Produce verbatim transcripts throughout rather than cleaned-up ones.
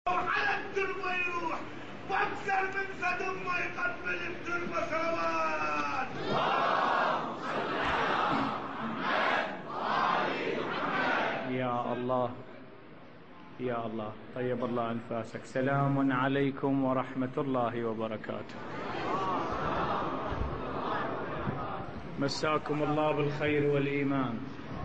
على التربة يروح واكثر من صدم ما يقبل التربة صلوات. يا الله يا الله، طيب الله أنفاسك. سلام عليكم ورحمة الله وبركاته. مساكم الله بالخير والإيمان،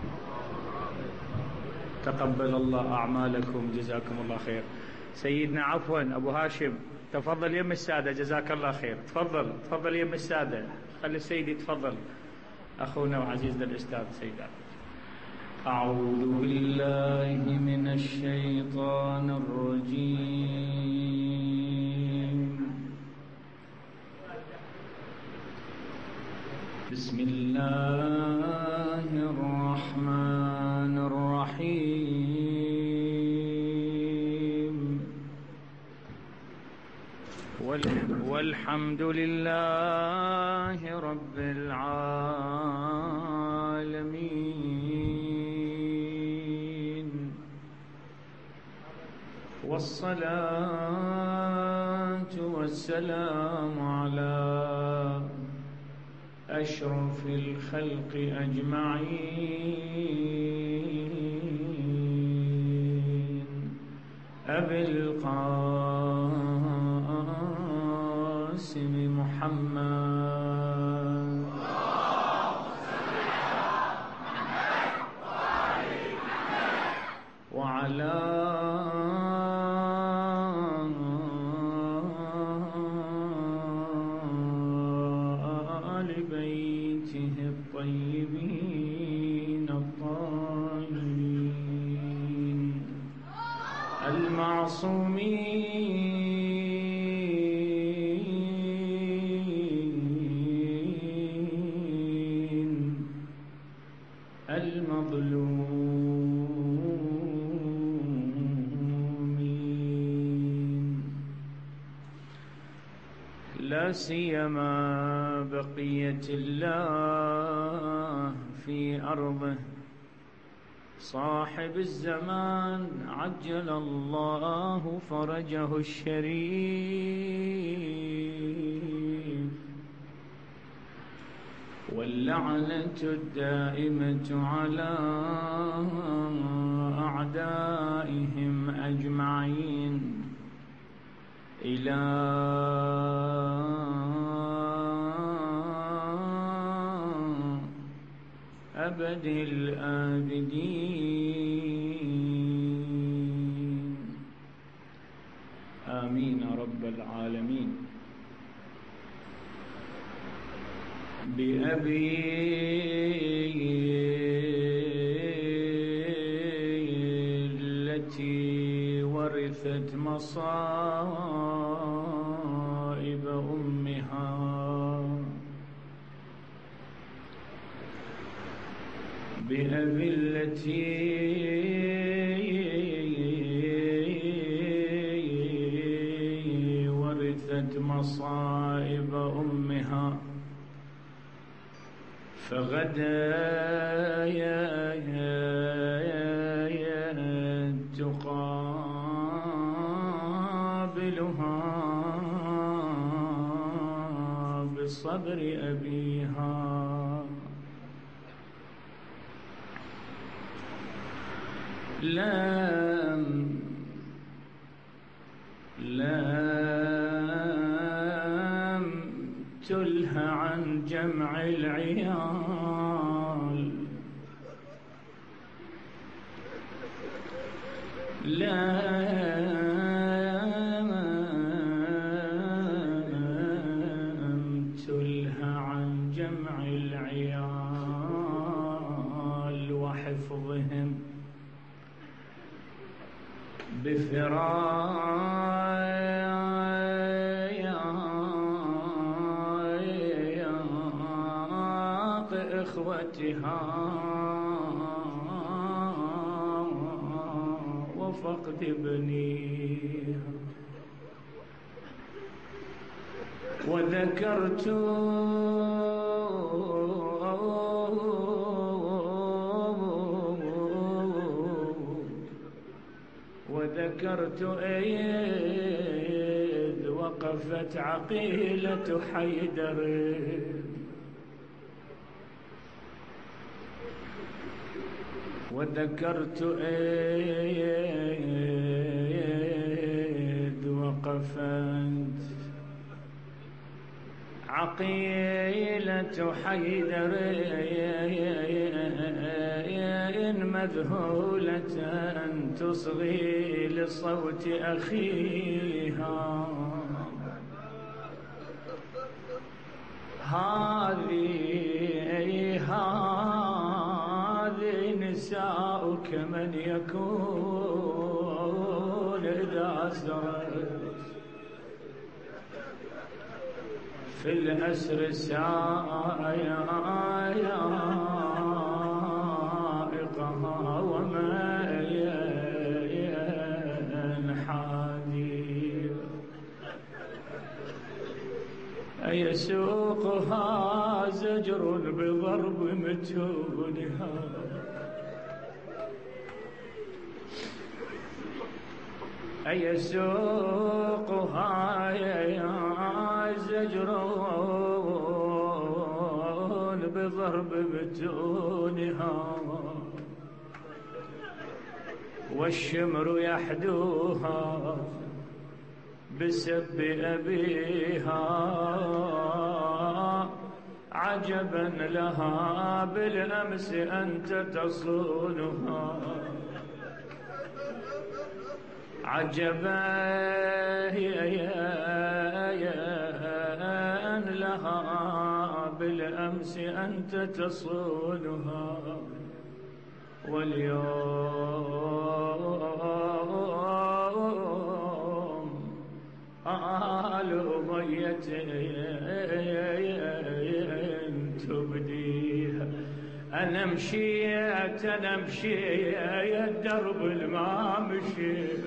تقبل الله أعمالكم، جزاكم الله خير. سيدنا عفوا أبو هاشم، تفضل يم السادة، جزاك الله خير. تفضل تفضل يم السادة، خلي السيد يتفضل، أخونا وعزيزنا الأستاذ سيدنا. أعوذ بالله من الشيطان الرجيم. بسم الله الرحمن الرحيم. والحمد لله رب العالمين، والصلاة والسلام على أشرف الخلق أجمعين، أبي القاسم محمد وعلى آل بيته الطيبين الطاهرين المعصومين المظلومين، لا سيما بقية الله في أرضه، صاحب الزمان عجل الله فرجه الشريف، واللعنة الدائمة على أعدائهم أجمعين إلى أبد الآبدين، آمين رب العالمين. بأبي التي ورثت مصائب أمها، بأبي التي ورثت مصائب أمها، فغدا تقابلها بصبر أبيها، لم لم تله عن جمع العيال، لم تله عن جمع العيال وحفظهم بفراق إخوتها وفقد ابنيها، وذكرت وذكرت وذكرت إذ وقفت عقيلة حيدر وذكرت إذ وقفت عقيلة حيدر مذهولة تصغي لصوت أخيها هذه هذه نساؤك من يكون إذا سرت في الأسر سائقها وما ينحادي أيسوقها زجر بضرب متونها أيسوقها زجر بضرب متونها والشمر يحدوها بسب أبيها عجبا لها بالأمس أنت تصونها عجبا لها بالأمس أنت تصونها واليوم آل أمية تبديها أنا مشيت أنا مشيت درب الما مشيت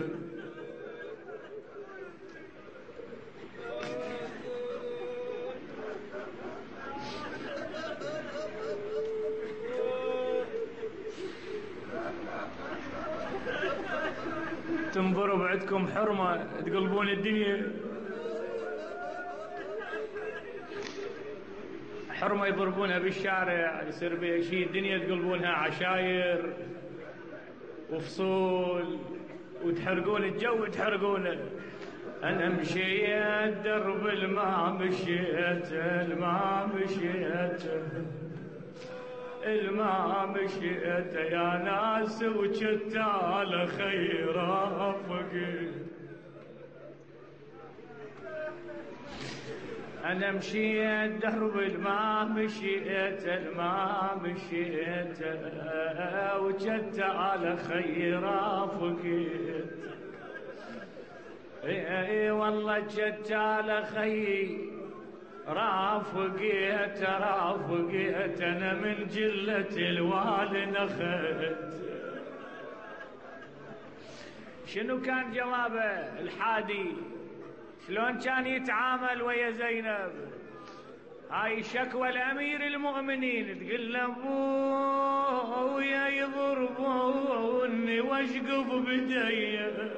تنظروا بعدكم حرمة تقلبون الدنيا حرمة يضربونها بالشارع يصير بها شيء الدنيا تقلبونها عشاير وفصول وتحرقون الجو وتحرقونه أنا مشيت درب الما مشيت الما مشيت الما مشيت يا ناس وجدت على خير رافقي أنا مشيت درب الما مشيت الما مشيت وجدت على خير رافقت اي والله جدت على خير رافقيت رافقيت أنا من جلة الوالي نخت. شنو كان جوابه الحادي؟ شلون كان يتعامل ويا زينب؟ هاي شكوى الأمير المؤمنين تقول له ابويا يضربوني واشقف بدي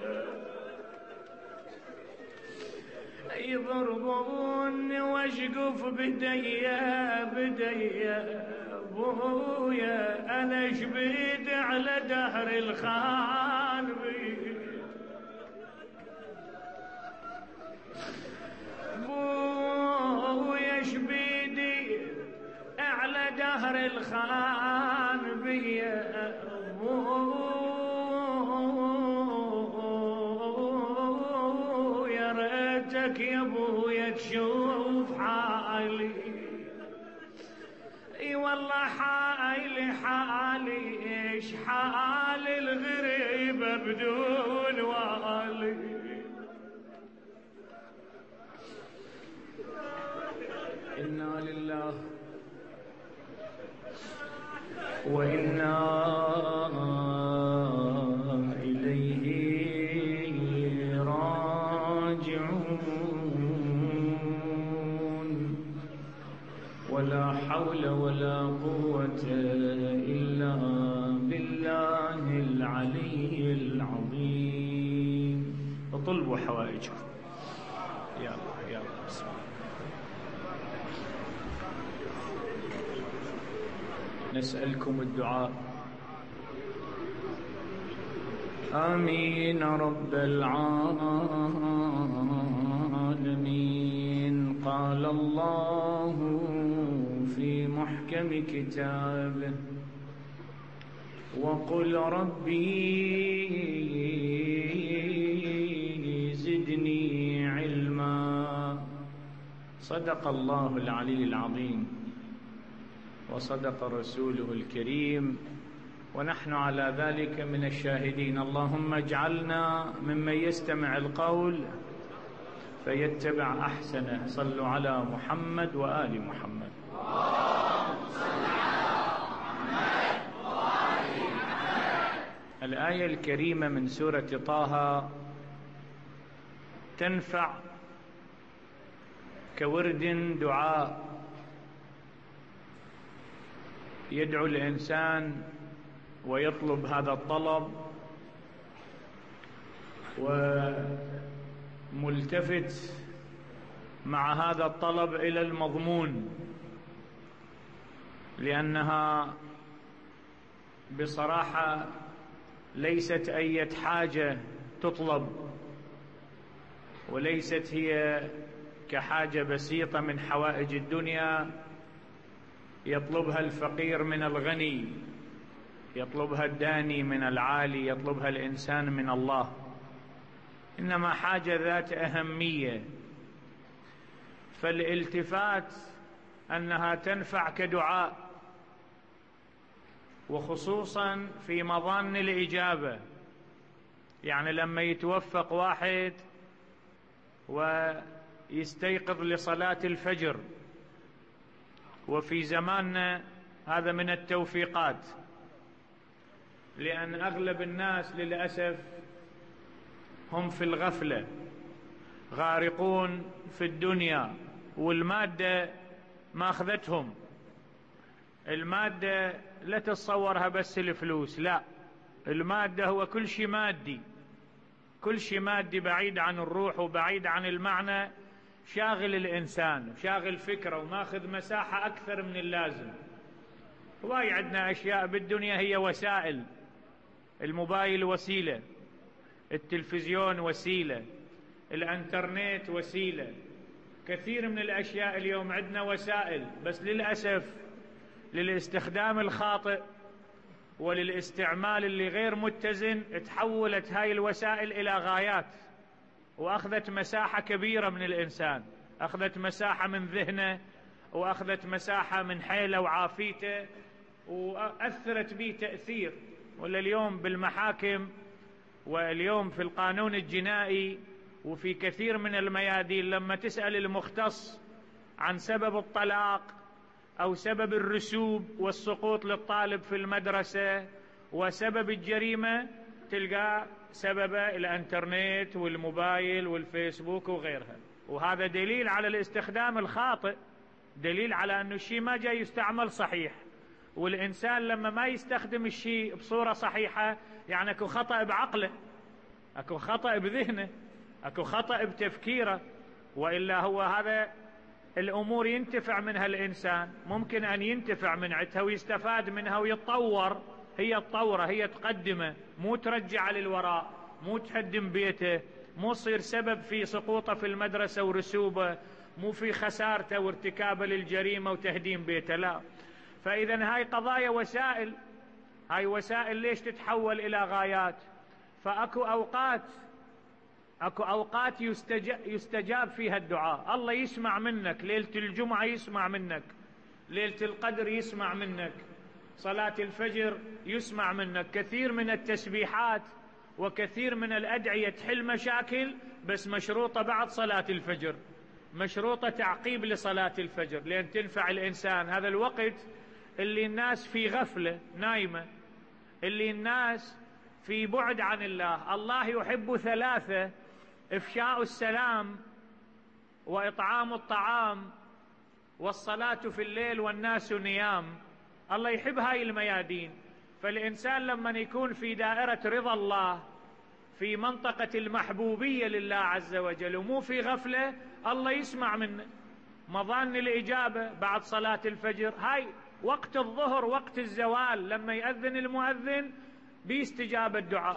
يضربوني واشقف بدي بدي ابويا انا شبيد على دهر الخان بي ابويا شبيدي على دهر الخان بي ابويا ريتك يا ابويا تشوف حالي اي والله حالي حالي ايش حال الغريبة بدون والي. إنا لله وإنا إليه راجعون ولا حول ولا قوة إلا بالله العلي العظيم. حوائجكم. يلا يلا بسم الله. نسألكم الدعاء. آمين رب العالمين. قال الله في محكم كتابه: وقل ربي زدني علما. صدق الله العلي العظيم وصدق رسوله الكريم، ونحن على ذلك من الشاهدين. اللهم اجعلنا ممن يستمع القول فيتبع أحسنه. صلوا على محمد وآل محمد. الآية الكريمة من سورة طه تنفع كورد دعاء يدعو الإنسان ويطلب هذا الطلب وملتفت مع هذا الطلب إلى المضمون، لأنها بصراحة ليست أي حاجة تطلب، وليست هي كحاجة بسيطة من حوائج الدنيا يطلبها الفقير من الغني، يطلبها الداني من العالي، يطلبها الإنسان من الله، إنما حاجة ذات أهمية. فالالتفات أنها تنفع كدعاء، وخصوصا في مظان الإجابة. يعني لما يتوفق واحد ويستيقظ لصلاة الفجر، وفي زماننا هذا من التوفيقات، لأن أغلب الناس للأسف هم في الغفلة، غارقون في الدنيا، والمادة ما أخذتهم. المادة لا تتصورها بس الفلوس، لا، المادة هو كل شيء مادي، كل شيء مادي بعيد عن الروح وبعيد عن المعنى، شاغل الإنسان، شاغل فكره، وماخذ مساحة أكثر من اللازم. واي عندنا أشياء بالدنيا هي وسائل، الموبايل وسيلة، التلفزيون وسيلة، الانترنت وسيلة، كثير من الأشياء اليوم عندنا وسائل، بس للأسف للاستخدام الخاطئ وللاستعمال اللي غير متزن تحولت هاي الوسائل إلى غايات، وأخذت مساحة كبيرة من الإنسان، أخذت مساحة من ذهنه، وأخذت مساحة من حيله وعافيته، وأثرت به تأثير. ولا اليوم بالمحاكم، واليوم في القانون الجنائي، وفي كثير من الميادين، لما تسأل المختص عن سبب الطلاق أو سبب الرسوب والسقوط للطالب في المدرسة وسبب الجريمة، تلقى سببه الانترنت والموبايل والفيسبوك وغيرها. وهذا دليل على الاستخدام الخاطئ، دليل على أنه الشيء ما جاي يستعمل صحيح. والإنسان لما ما يستخدم الشيء بصورة صحيحة، يعني أكو خطأ بعقله، أكو خطأ بذهنه، أكو خطأ بتفكيره، وإلا هو هذا الأمور ينتفع منها الإنسان، ممكن أن ينتفع من عدها ويستفاد منها ويتطور. هي الطورة، هي تقدمه، مو ترجع للوراء، مو تهدم بيته، مو تصير سبب في سقوطه في المدرسة ورسوبه، مو في خسارته وارتكابه للجريمة وتهديم بيته، لا. فإذا هاي قضايا وسائل، هاي وسائل ليش تتحول إلى غايات؟ فأكو أوقات أكو أوقات يستجاب, يستجاب فيها الدعاء، الله يسمع منك، ليلة الجمعة يسمع منك، ليلة القدر يسمع منك، صلاة الفجر يسمع منك، كثير من التسبيحات وكثير من الأدعية تحل مشاكل، بس مشروطة بعد صلاة الفجر، مشروطة تعقيب لصلاة الفجر، لأن تنفع الإنسان. هذا الوقت اللي الناس في غفلة نايمة، اللي الناس في بعد عن الله. الله يحب ثلاثة: إفشاء السلام، وإطعام الطعام، والصلاة في الليل والناس نيام. الله يحب هاي الميادين. فالإنسان لما يكون في دائرة رضا الله، في منطقة المحبوبية لله عز وجل ومو في غفلة، الله يسمع منه. مظان الإجابة بعد صلاة الفجر، هاي وقت الظهر وقت الزوال لما يأذن المؤذن باستجابة الدعاء.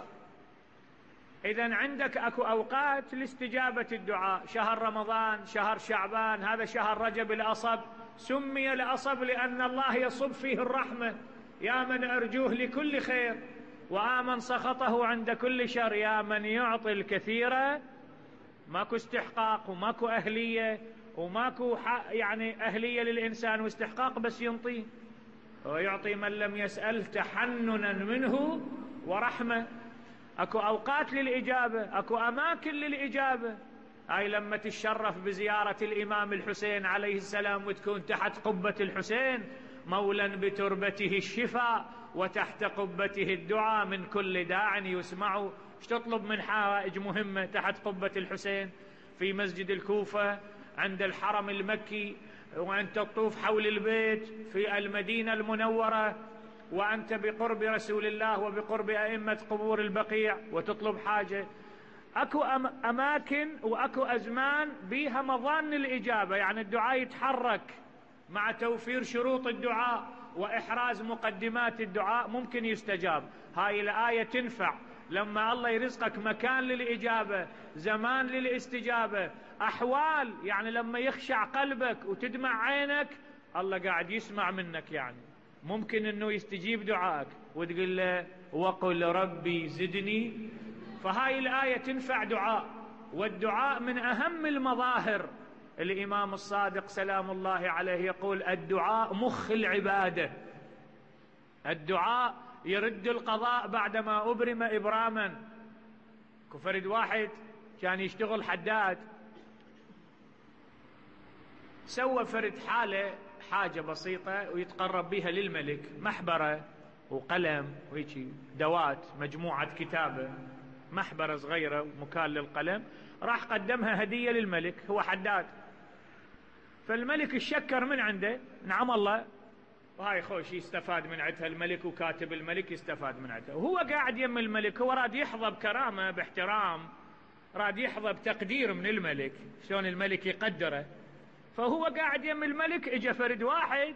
إذن عندك أكو أوقات لاستجابة الدعاء، شهر رمضان، شهر شعبان، هذا شهر رجب الأصب، سمي الأصب لأن الله يصب فيه الرحمة، يا من أرجوه لكل خير وآمن سخطه عند كل شر، يا من يعطي الكثير. ماكو استحقاق وماكو أهلية وماكو يعني أهلية للإنسان واستحقاق، بس ينطيه ويعطي من لم يسأل تحننا منه ورحمة. أكو أوقات للإجابة، أكو أماكن للإجابة. هاي لما تشرف بزيارة الإمام الحسين عليه السلام وتكون تحت قبة الحسين، مولا بتربته الشفاء وتحت قبته الدعاء، من كل داع يسمع. ايش تطلب من حوائج مهمة تحت قبة الحسين؟ في مسجد الكوفة عند الحرم المكي، وأنت تطوف حول البيت في المدينة المنورة، وأنت بقرب رسول الله وبقرب أئمة قبور البقيع وتطلب حاجة. أكو أماكن وأكو أزمان بيها مظان الإجابة، يعني الدعاء يتحرك مع توفير شروط الدعاء وإحراز مقدمات الدعاء ممكن يستجاب. هاي الآية تنفع لما الله يرزقك مكان للإجابة، زمان للاستجابة، أحوال، يعني لما يخشع قلبك وتدمع عينك الله قاعد يسمع منك، يعني ممكن أنه يستجيب دعائك وتقول له وقل ربي زدني. فهاي الآية تنفع دعاء، والدعاء من أهم المظاهر. الإمام الصادق سلام الله عليه يقول الدعاء مخ العبادة. الدعاء يرد القضاء بعدما أبرم إبراما. كفرد واحد كان يشتغل حداد، سوى فرد حالة حاجة بسيطة ويتقرب بها للملك، محبرة وقلم وهيك دوات، مجموعة كتابة، محبرة صغيرة ومكان للقلم، راح قدمها هدية للملك، هو حداد. فالملك الشكر من عنده، نعم الله، وهاي خوش يستفاد من عدها الملك، وكاتب الملك يستفاد من عدها، وهو قاعد يم الملك، هو راد يحظى بكرامة باحترام، راد يحظى بتقدير من الملك، شلون الملك يقدره. فهو قاعد يم الملك، اجا فرد واحد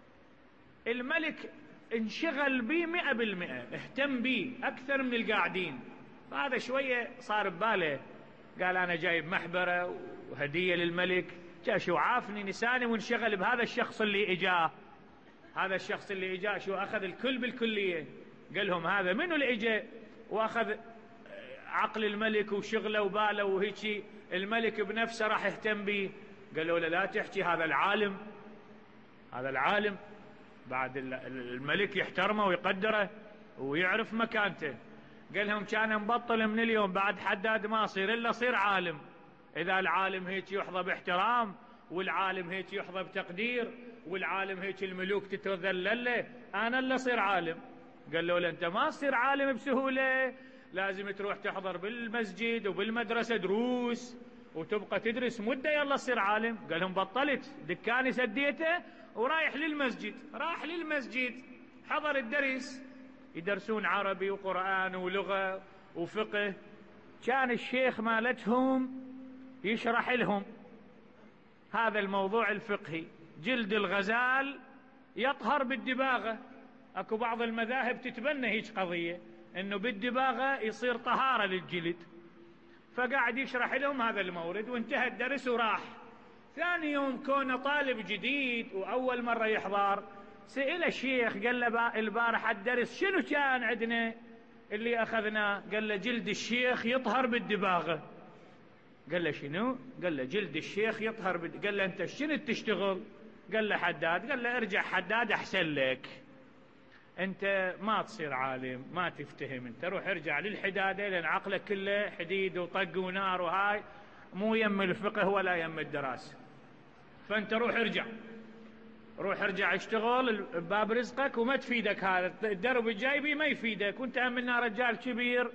الملك انشغل بيه مئة بالمئة، اهتم بيه أكثر من القاعدين. فهذا شوية صار بباله، قال أنا جايب محبرة وهدية للملك، جا شو عافني نساني وانشغل بهذا الشخص اللي إجاه. هذا الشخص اللي إجاه شو أخذ الكل بالكلية، قال لهم هذا منو اللي إجا، وأخذ عقل الملك وشغله وباله وهيك. الملك بنفسه راح يهتم بيه، قالوا له لا تحكي، هذا العالم، هذا العالم. بعد الملك يحترمه ويقدره ويعرف مكانته. قال لهم كان مبطل من اليوم بعد حداد ما أصير إلا صير عالم. إذا العالم هيك يحظى باحترام، والعالم هيك يحظى بتقدير، والعالم هيك الملوك تتذلل له، أنا اللي صير عالم. قال له أنت ما تصير عالم بسهولة، لازم تروح تحضر بالمسجد وبالمدرسة دروس وتبقى تدرس مدة يلا تصير عالم. قال لهم بطلت، دكاني سديته ورايح للمسجد. راح للمسجد حضر الدرس، يدرسون عربي وقرآن ولغة وفقه. كان الشيخ مالتهم يشرح لهم هذا الموضوع الفقهي، جلد الغزال يطهر بالدباغة. اكو بعض المذاهب تتبنى هيك قضية، انه بالدباغة يصير طهارة للجلد. فقاعد يشرح لهم هذا المورد، وانتهى الدرس وراح. ثاني يوم كونه طالب جديد وأول مرة يحضر، سئل الشيخ قال له البارح الدرس شنو كان عندنا اللي أخذناه؟ قال له جلد الشيخ يطهر بالدباغة. قال له شنو؟ قال له جلد الشيخ يطهر بالد... قال له أنت شنو تشتغل؟ قال له حداد. قال له ارجع حداد أحسن لك، أنت ما تصير عالم، ما تفتهم، أنت روح ارجع للحدادة، لأن عقلك كله حديد وطق ونار، وهاي مو يم الفقه ولا يم الدراسة. فأنت روح ارجع، روح ارجع اشتغل باب رزقك، وما تفيدك هذا الدرب الجايبي، ما يفيدك، وانت منا رجال كبير.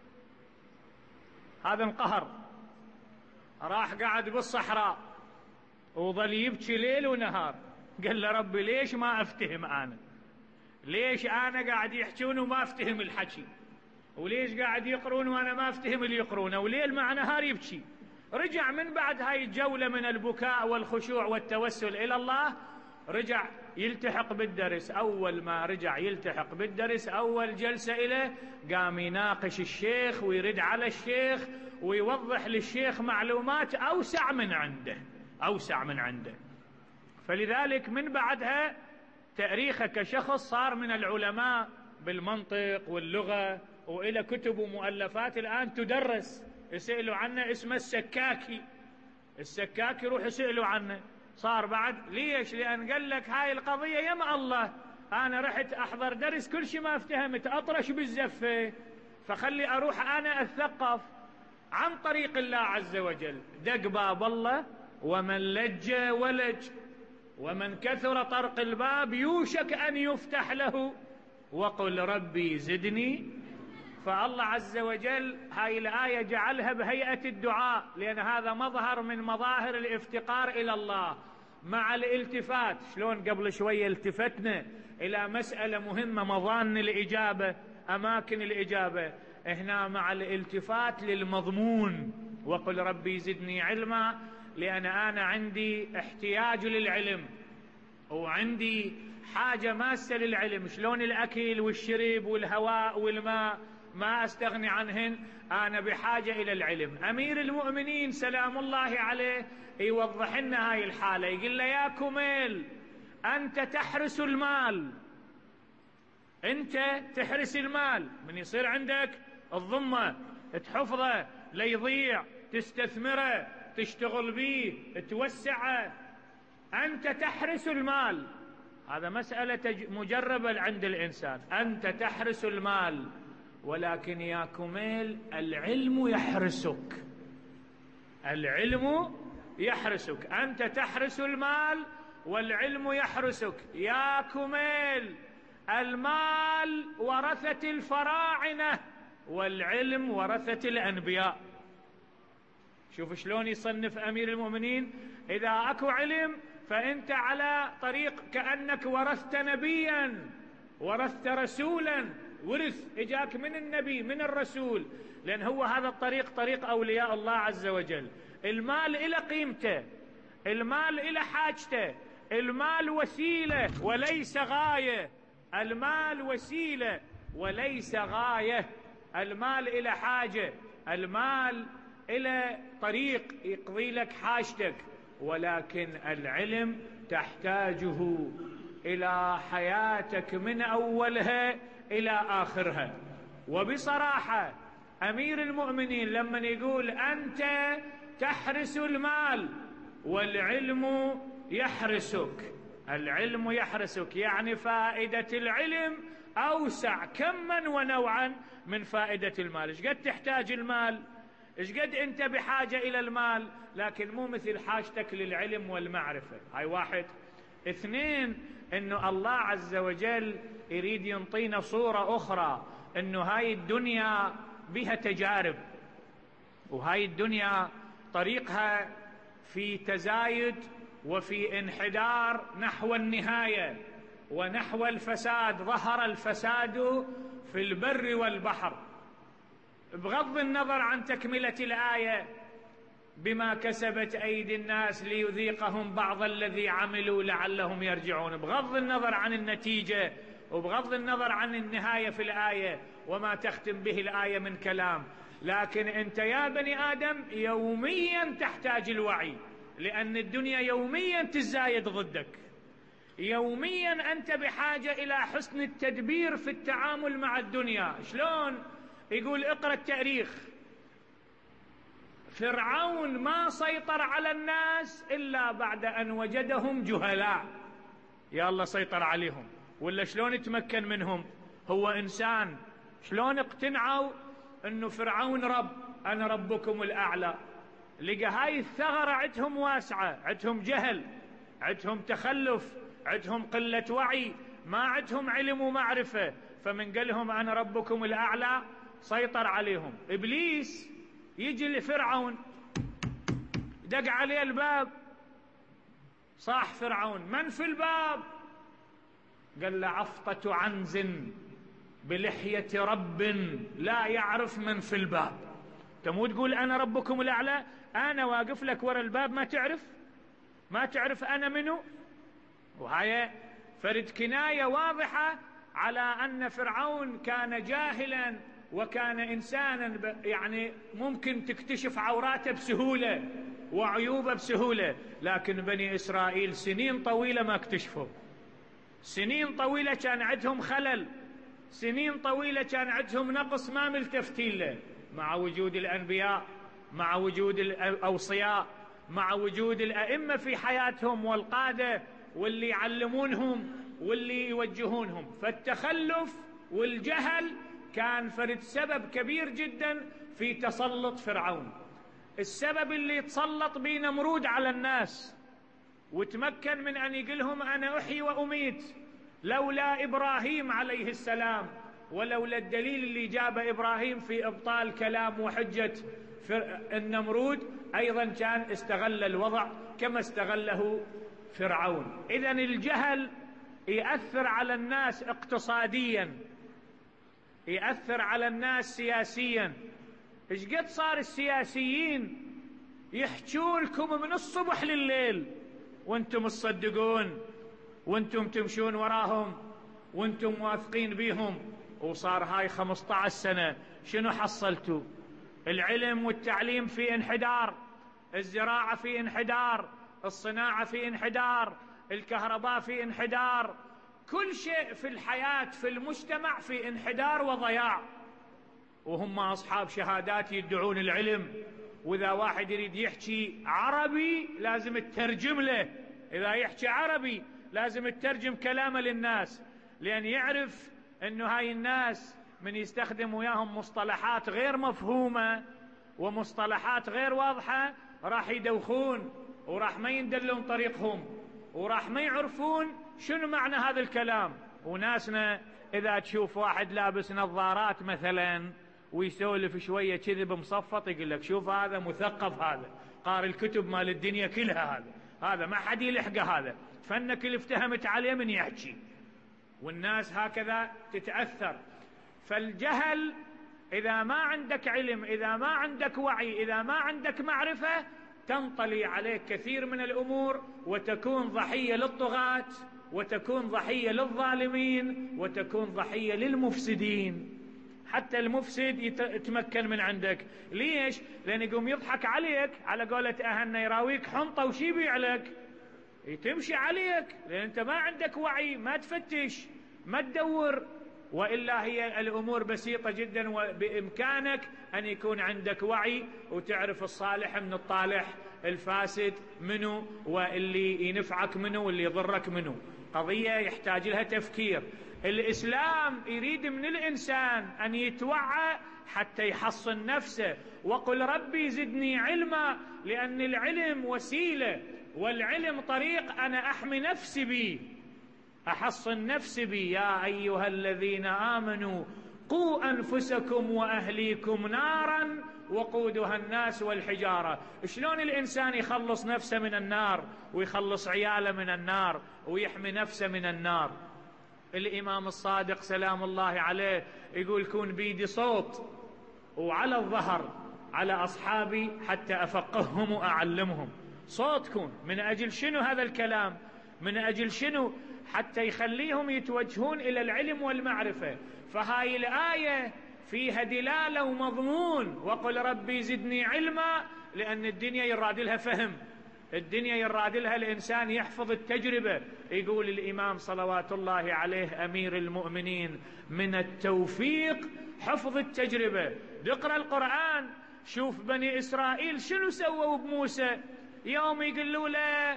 هذا انقهر، راح قعد بالصحراء وظل يبكي ليل ونهار. قال له ربي ليش ما افتهم انا؟ ليش انا قاعد يحكون وما افتهم الحكي؟ وليش قاعد يقرون وأنا ما أفتهم اللي يقرونه، وليل مع نهار يبكي. رجع من بعد هاي الجولة من البكاء والخشوع والتوسل إلى الله، رجع يلتحق بالدرس. أول ما رجع يلتحق بالدرس أول جلسة إليه قام يناقش الشيخ ويرد على الشيخ ويوضح للشيخ معلومات أوسع من عنده أوسع من عنده فلذلك من بعدها تاريخه كشخص صار من العلماء بالمنطق واللغة، وإلى كتب ومؤلفات الآن تدرس. يسألوا عنه، اسمه السكاكي. السكاكي روح يسألوا عنه. صار بعد ليش؟ لأن قال لك هاي القضية يما الله، أنا رحت أحضر درس كل شيء ما افتهمت، أطرش بالزفة، فخلي أروح أنا أثقف عن طريق الله عز وجل. دق باب الله، ومن لج ولج، ومن كثر طرق الباب يوشك أن يفتح له، وقل ربي زدني. فالله عز وجل هاي الآية جعلها بهيئة الدعاء، لأن هذا مظهر من مظاهر الافتقار إلى الله مع الالتفات. شلون قبل شوية التفتنا إلى مسألة مهمة، مظان الإجابة، أماكن الإجابة، هنا مع الالتفات للمضمون، وقل ربي زدني علما، لأن أنا عندي احتياج للعلم وعندي حاجة ماسة للعلم. شلون الأكل والشرب والهواء والماء ما أستغني عنهن، أنا بحاجة إلى العلم. أمير المؤمنين سلام الله عليه يوضح لنا هاي الحالة، يقول له يا كميل أنت تحرس المال، أنت تحرس المال، من يصير عندك الضمة تحفظه ليضيع، تستثمره، تشتغل به، توسعه، أنت تحرس المال. هذا مسألة مجربة عند الإنسان، أنت تحرس المال، ولكن يا كميل العلم يحرسك، العلم يحرسك. أنت تحرس المال والعلم يحرسك. يا كميل المال ورثة الفراعنة والعلم ورثة الأنبياء. شوف شلون يصنف أمير المؤمنين، إذا أكو علم فأنت على طريق كأنك ورثت نبيا، ورثت رسولا، ورث إجاك من النبي من الرسول، لأن هو هذا الطريق طريق أولياء الله عز وجل. المال إلى قيمته، المال إلى حاجته، المال وسيلة وليس غاية، المال وسيلة وليس غاية. المال إلى حاجة، المال إلى طريق يقضي لك حاجتك، ولكن العلم تحتاجه إلى حياتك من أولها إلى آخرها. وبصراحة أمير المؤمنين لما يقول أنت تحرس المال والعلم يحرسك، العلم يحرسك يعني فائدة العلم أوسع كما ونوعا من فائدة المال. إيش قد تحتاج المال، إيش قد أنت بحاجة إلى المال، لكن مو مثل حاجتك للعلم والمعرفة. هاي واحد. اثنين، إنه الله عز وجل يريد ينطينا صورة أخرى، إنه هاي الدنيا بها تجارب، وهاي الدنيا طريقها في تزايد وفي انحدار نحو النهاية ونحو الفساد. ظهر الفساد في البر والبحر، بغض النظر عن تكملة الآية بما كسبت أيدي الناس ليذيقهم بعض الذي عملوا لعلهم يرجعون، بغض النظر عن النتيجة وبغض النظر عن النهاية في الآية وما تختم به الآية من كلام. لكن أنت يا بني آدم يوميا تحتاج الوعي، لأن الدنيا يوميا تزايد ضدك، يوميا أنت بحاجة إلى حسن التدبير في التعامل مع الدنيا. شلون؟ يقول اقرأ التاريخ، فرعون ما سيطر على الناس إلا بعد أن وجدهم جهلاء، يا الله سيطر عليهم، ولا شلون تمكن منهم؟ هو إنسان. شلون اقتنعوا أنه فرعون رب، أنا ربكم الأعلى؟ لقى هاي الثغرة عندهم واسعة، عندهم جهل، عندهم تخلف، عندهم قلة وعي، ما عندهم علم ومعرفة، فمن قال لهم أنا ربكم الأعلى سيطر عليهم. إبليس يجي لفرعون، دق عليه الباب، صاح فرعون من في الباب؟ قال له عفطة عنز بلحية رب لا يعرف من في الباب. تمو تقول أنا ربكم الأعلى، أنا واقف لك ورا الباب ما تعرف ما تعرف أنا منو. وهي فرد كناية واضحة على أن فرعون كان جاهلا وكان إنسانا يعني ممكن تكتشف عوراته بسهولة وعيوبه بسهولة، لكن بني إسرائيل سنين طويلة ما اكتشفوا، سنين طويلة كان عندهم خلل، سنين طويلة كان عندهم نقص ما ملتفتين له، مع وجود الأنبياء، مع وجود الأوصياء، مع وجود الأئمة في حياتهم والقادة واللي يعلمونهم واللي يوجهونهم. فالتخلف والجهل كان فرد سبب كبير جدا في تسلط فرعون. السبب اللي تسلط به نمرود على الناس وتمكن من أن يقولهم أنا أحيي وأميت، لولا إبراهيم عليه السلام ولولا الدليل اللي جاب إبراهيم في إبطال كلام وحجة النمرود أيضا كان استغل الوضع كما استغله فرعون. إذن الجهل يأثر على الناس اقتصاديا، يأثر على الناس سياسيا. إيش قد صار السياسيين يحجون لكم من الصبح لليل وانتم تصدقون وانتم تمشون وراهم وانتم موافقين بيهم، وصار هاي خمسة عشر سنة شنو حصلتوا؟ العلم والتعليم في انحدار، الزراعة في انحدار، الصناعة في انحدار، الكهرباء في انحدار، كل شيء في الحياة في المجتمع في انحدار وضياع. وهم أصحاب شهادات يدعون العلم، وإذا واحد يريد يحكي عربي لازم تترجم له، إذا يحكي عربي لازم تترجم كلامه للناس، لأن يعرف أنه هاي الناس من يستخدم وياهم مصطلحات غير مفهومة ومصطلحات غير واضحة راح يدوخون وراح ما يندلون طريقهم وراح ما يعرفون شنو معنى هذا الكلام. وناسنا إذا تشوف واحد لابس نظارات مثلا ويسولف شوية كذب مصفط يقول لك شوف هذا مثقف، هذا قارئ الكتب مال الدنيا كلها، هذا هذا ما حد يلحقه، هذا فنك اللي افتهمت عليه من يحكي. والناس هكذا تتأثر. فالجهل إذا ما عندك علم، إذا ما عندك وعي، إذا ما عندك معرفة تنطلي عليك كثير من الأمور وتكون ضحية للطغاة وتكون ضحية للظالمين وتكون ضحية للمفسدين. حتى المفسد يتمكن من عندك. ليش؟ لأن يقوم يضحك عليك، على قولة أهلنا يراويك حنطة وشي يبيع لك، تمشي عليك لأن أنت ما عندك وعي، ما تفتش ما تدور. وإلا هي الأمور بسيطة جدا، وبإمكانك أن يكون عندك وعي وتعرف الصالح من الطالح، الفاسد منه واللي ينفعك منه واللي يضرك منه. قضية يحتاج لها تفكير. الإسلام يريد من الإنسان أن يتوعى حتى يحصن نفسه. وقل ربي زدني علما، لأن العلم وسيلة والعلم طريق أنا أحمي نفسي به، أحصن نفسي به. يا أيها الذين آمنوا قوا أنفسكم وأهليكم نارا وقودها الناس والحجارة. شلون الإنسان يخلص نفسه من النار ويخلص عياله من النار ويحمي نفسه من النار؟ الإمام الصادق سلام الله عليه يقول كون بيدي صوت وعلى الظهر على أصحابي حتى أفقههم وأعلمهم. صوتكم من أجل شنو هذا الكلام؟ من أجل شنو؟ حتى يخليهم يتوجهون إلى العلم والمعرفة. فهاي الآية فيها دلالة ومضمون، وقل ربي زدني علما، لأن الدنيا يراد لها فهم، الدنيا يراد لها الإنسان يحفظ التجربة. يقول الإمام صلوات الله عليه أمير المؤمنين من التوفيق حفظ التجربة. تقرأ القرآن شوف بني إسرائيل شنو سووا بموسى. يوم يقولوا له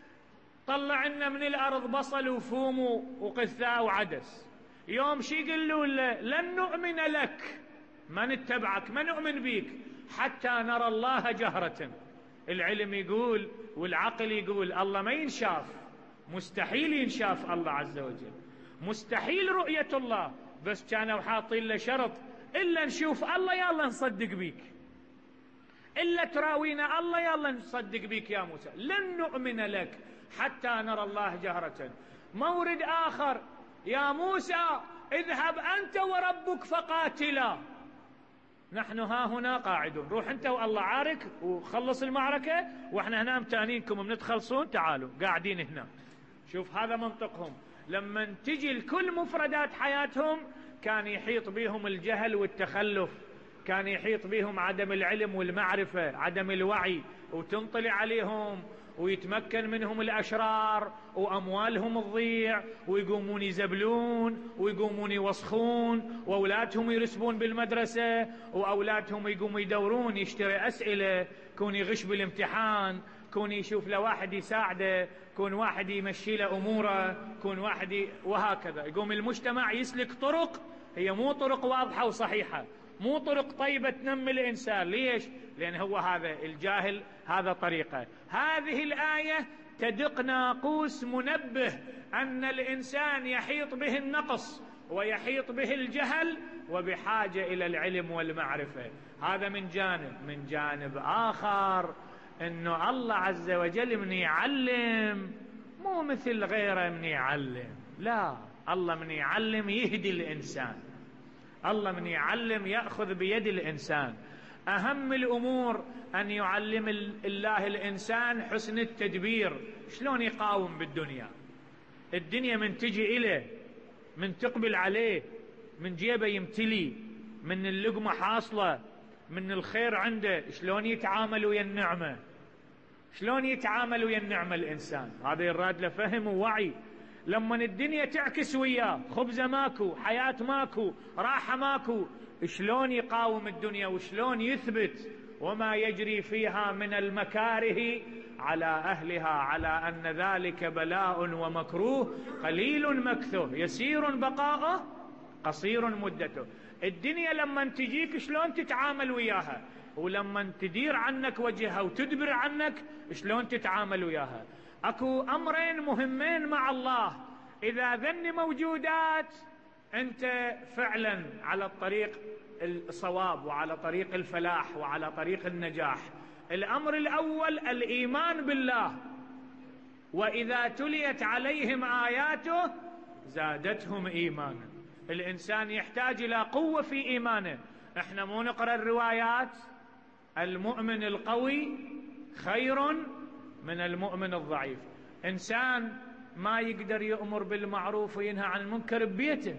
طلع لنا من الأرض بصل وفوم وقثاء وعدس، يوم شي يقولوا له لن نؤمن لك، ما نتبعك ما نؤمن بيك حتى نرى الله جهرة. العلم يقول والعقل يقول الله ما ينشاف، مستحيل ينشاف الله عز وجل، مستحيل رؤية الله، بس كانوا حاطين له شرط إلا نشوف الله يلا نصدق بيك، إلا تراوينا الله يلا نصدق بيك يا موسى، لن نؤمن لك حتى نرى الله جهرة. مورد آخر يا موسى اذهب أنت وربك فقاتلا، نحن ها هنا قاعدون، روح أنت والله عارك وخلص المعركة، وإحنا هنا متانينكم من تخلصون، تعالوا قاعدين هنا. شوف هذا منطقهم. لما تجي لكل مفردات حياتهم كان يحيط بهم الجهل والتخلف، كان يحيط بهم عدم العلم والمعرفة، عدم الوعي، وتنطلع عليهم ويتمكن منهم الأشرار وأموالهم تضيع، ويقومون يزبلون ويقومون يوسخون، وأولادهم يرسبون بالمدرسة، وأولادهم يقوموا يدورون يشتري أسئلة، كون يغش بالامتحان، كون يشوف له واحد يساعده، كون واحد يمشي له أموره، كون واحد ي... وهكذا. يقوم المجتمع يسلك طرق هي مو طرق واضحة وصحيحة، مو طرق طيبة تنمي الإنسان. ليش؟ لأن هو هذا الجاهل هذا طريقة. هذه الآية تدق ناقوس منبه أن الإنسان يحيط به النقص ويحيط به الجهل وبحاجة إلى العلم والمعرفة. هذا من جانب. من جانب آخر أنه الله عز وجل من يعلم مو مثل غيره من يعلم، لا، الله من يعلم يهدي الإنسان، الله من يعلم يأخذ بيد الإنسان. أهم الأمور أن يعلم الله الإنسان حسن التدبير، شلون يقاوم بالدنيا. الدنيا من تجي إليه، من تقبل عليه، من جيبه يمتلي، من اللقمة حاصلة، من الخير عنده، شلون يتعامل ويا النعمة، شلون يتعامل ويا النعمة الإنسان. هذا يراد له فهم ووعي. لما الدنيا تعكس وياه، خبزة ماكو، حياة ماكو، راحة ماكو، شلون يقاوم الدنيا وشلون يثبت وما يجري فيها من المكاره على أهلها، على أن ذلك بلاء ومكروه قليل مكثه يسير بقاؤه قصير مدته. الدنيا لما تجيك شلون تتعامل وياها، ولما تدير عنك وجهها وتدبر عنك شلون تتعامل وياها. اكو امرين مهمين مع الله، اذا ذن موجودات انت فعلا على الطريق الصواب وعلى طريق الفلاح وعلى طريق النجاح. الامر الاول الايمان بالله، واذا تليت عليهم اياته زادتهم ايمانا. الانسان يحتاج الى قوة في ايمانه. احنا مو نقرأ الروايات المؤمن القوي خير من المؤمن الضعيف. إنسان ما يقدر يأمر بالمعروف وينهى عن المنكر ببيته.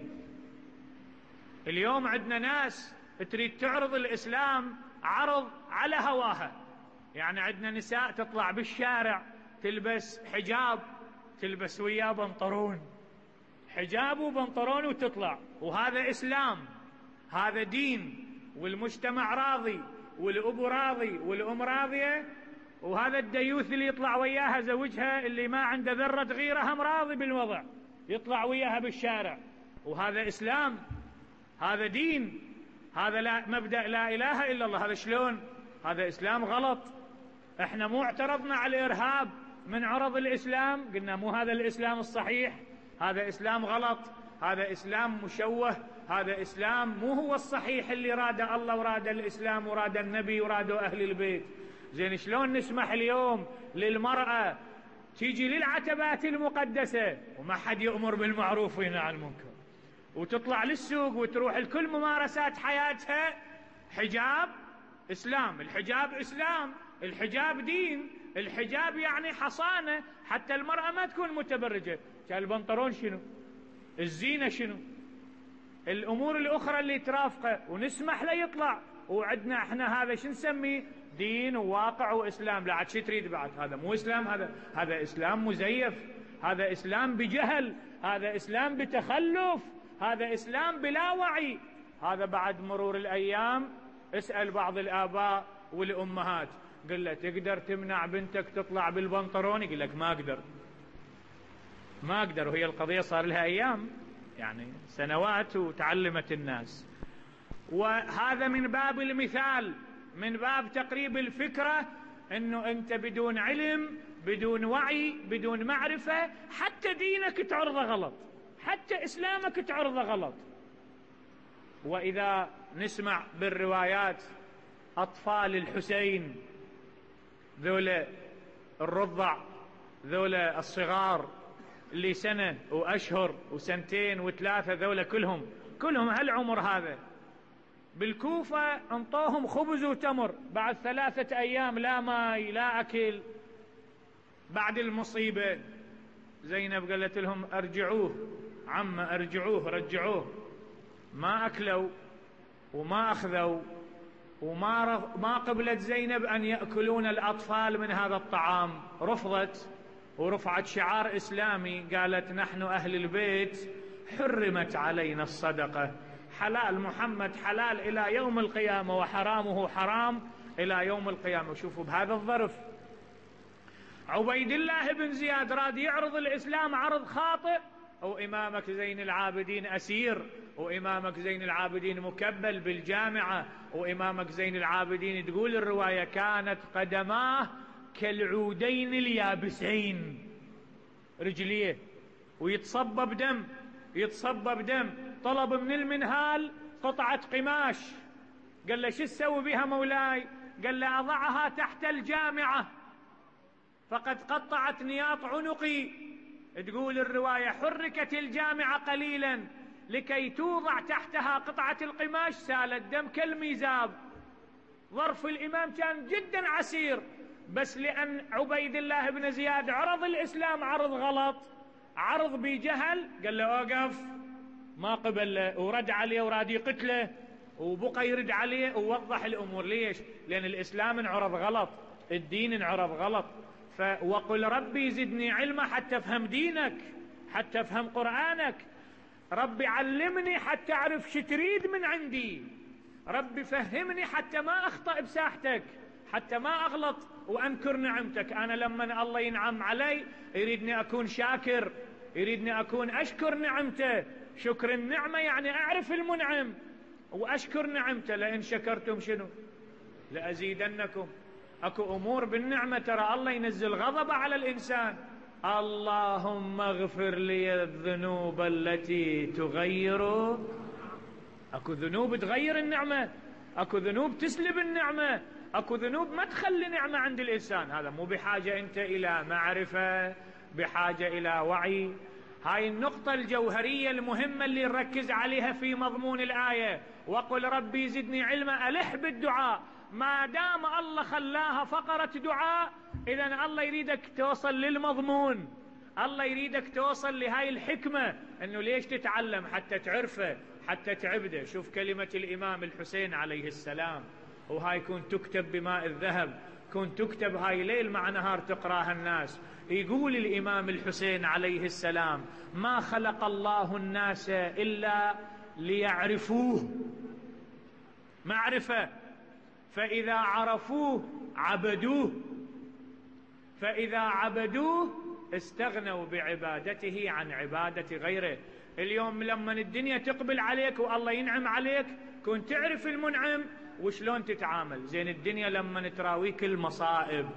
اليوم عندنا ناس تريد تعرض الإسلام عرض على هواها، يعني عندنا نساء تطلع بالشارع تلبس حجاب، تلبس وياه بنطرون، حجاب وبنطرون وتطلع، وهذا إسلام، هذا دين، والمجتمع راضي والأبو راضي والأم راضية، وهذا الديوث اللي يطلع وياها زوجها اللي ما عنده ذرة غيرها هم راضي بالوضع، يطلع وياها بالشارع، وهذا إسلام، هذا دين، هذا لا مبدأ لا إله إلا الله. هذا شلون؟ هذا إسلام غلط. احنا مو اعترضنا على الإرهاب من عرض الإسلام، قلنا مو هذا الإسلام الصحيح، هذا إسلام غلط، هذا إسلام مشوه، هذا إسلام مو هو الصحيح اللي راد الله وراد الإسلام وراد النبي ورادوا أهل البيت. زين شلون نسمح اليوم للمرأة تيجي للعتبات المقدسة وما حد يأمر بالمعروف وينهى عن المنكر، وتطلع للسوق وتروح لكل ممارسات حياتها حجاب إسلام، الحجاب إسلام، الحجاب دين، الحجاب يعني حصانة حتى المرأة ما تكون متبرجة. كان البنطلون شنو؟ الزينة شنو؟ الأمور الأخرى اللي ترافقه، ونسمح له يطلع. وعندنا احنا هذا شو نسميه؟ دين وواقع وإسلام. لا عاد شو تريد بعد؟ هذا مو إسلام، هذا هذا إسلام مزيف، هذا إسلام بجهل، هذا إسلام بتخلف، هذا إسلام بلا وعي. هذا بعد مرور الأيام اسأل بعض الآباء والأمهات قل له تقدر تمنع بنتك تطلع بالبنطلون؟ يقول لك ما أقدر، ما أقدر. وهي القضية صار لها أيام يعني سنوات وتعلمت الناس. وهذا من باب المثال، من باب تقريب الفكرة، أنه أنت بدون علم، بدون وعي، بدون معرفة، حتى دينك تعرضه غلط، حتى إسلامك تعرضه غلط. وإذا نسمع بالروايات أطفال الحسين ذولا الرضع، ذولا الصغار اللي سنة وأشهر وسنتين وثلاثة ذولا كلهم كلهم هالعمر هذا. بالكوفة انطوهم خبز وتمر بعد ثلاثة أيام لا ماء لا أكل. بعد المصيبة زينب قالت لهم ارجعوه عم ارجعوه رجعوه. ما أكلوا وما أخذوا وما ما قبلت زينب أن يأكلون الأطفال من هذا الطعام. رفضت ورفعت شعار إسلامي قالت نحن أهل البيت حرمت علينا الصدقة. حلال محمد حلال إلى يوم القيامة وحرامه حرام إلى يوم القيامة. شوفوا بهذا الظرف عبيد الله بن زياد راد يعرض الإسلام عرض خاطئ، وإمامك زين العابدين أسير، وإمامك زين العابدين مكبل بالجامعة، وإمامك زين العابدين تقول الرواية كانت قدماه كالعودين اليابسين رجليه ويتصبب دم يتصبب دم. طلب من المنهال قطعة قماش قال له شو تسوي بها مولاي؟ قال له أضعها تحت الجامعة فقد قطعت نياط عنقي. تقول الرواية حركت الجامعة قليلا لكي توضع تحتها قطعة القماش سال الدم كالميزاب. ظرف الإمام كان جدا عسير، بس لأن عبيد الله بن زياد عرض الإسلام عرض غلط عرض بجهل قال له أوقف ما قبل له ورد عليه وراد يقتله وبقى يرد عليه ووضح الأمور. ليش؟ لأن الإسلام انعرض غلط، الدين انعرض غلط. وقل ربي زدني علما حتى افهم دينك حتى افهم قرآنك. ربي علمني حتى أعرف شو تريد من عندي. ربي فهمني حتى ما أخطأ بساحتك حتى ما أغلط وأنكر نعمتك. أنا لما الله ينعم علي يريدني أكون شاكر، يريدني أكون أشكر نعمته. شكر النعمة يعني أعرف المنعم وأشكر نعمته. لئن شكرتم شنو لأزيدنكم. أكو أمور بالنعمة ترى الله ينزل غضب على الإنسان. اللهم اغفر لي الذنوب التي تغير. أكو ذنوب تغير النعمة، أكو ذنوب تسلب النعمة، أكو ذنوب ما تخلي نعمة عند الإنسان. هذا مو بحاجة أنت إلى معرفة، بحاجة إلى وعي. هاي النقطة الجوهرية المهمة اللي نركز عليها في مضمون الآية وقل ربي زدني علما. ألح بالدعاء ما دام الله خلاها فقرة دعاء، إذن الله يريدك توصل للمضمون، الله يريدك توصل لهاي الحكمة أنه ليش تتعلم حتى تعرفه حتى تعبده. شوف كلمة الإمام الحسين عليه السلام، وهاي كنت تكتب بماء الذهب، كنت تكتب هاي ليل مع نهار تقراها الناس. يقول الإمام الحسين عليه السلام ما خلق الله الناس إلا ليعرفوه معرفة، فإذا عرفوه عبدوه، فإذا عبدوه استغنوا بعبادته عن عبادة غيره. اليوم لما الدنيا تقبل عليك والله ينعم عليك كنت تعرف المنعم وشلون تتعامل. زين الدنيا لما تراويك المصائب،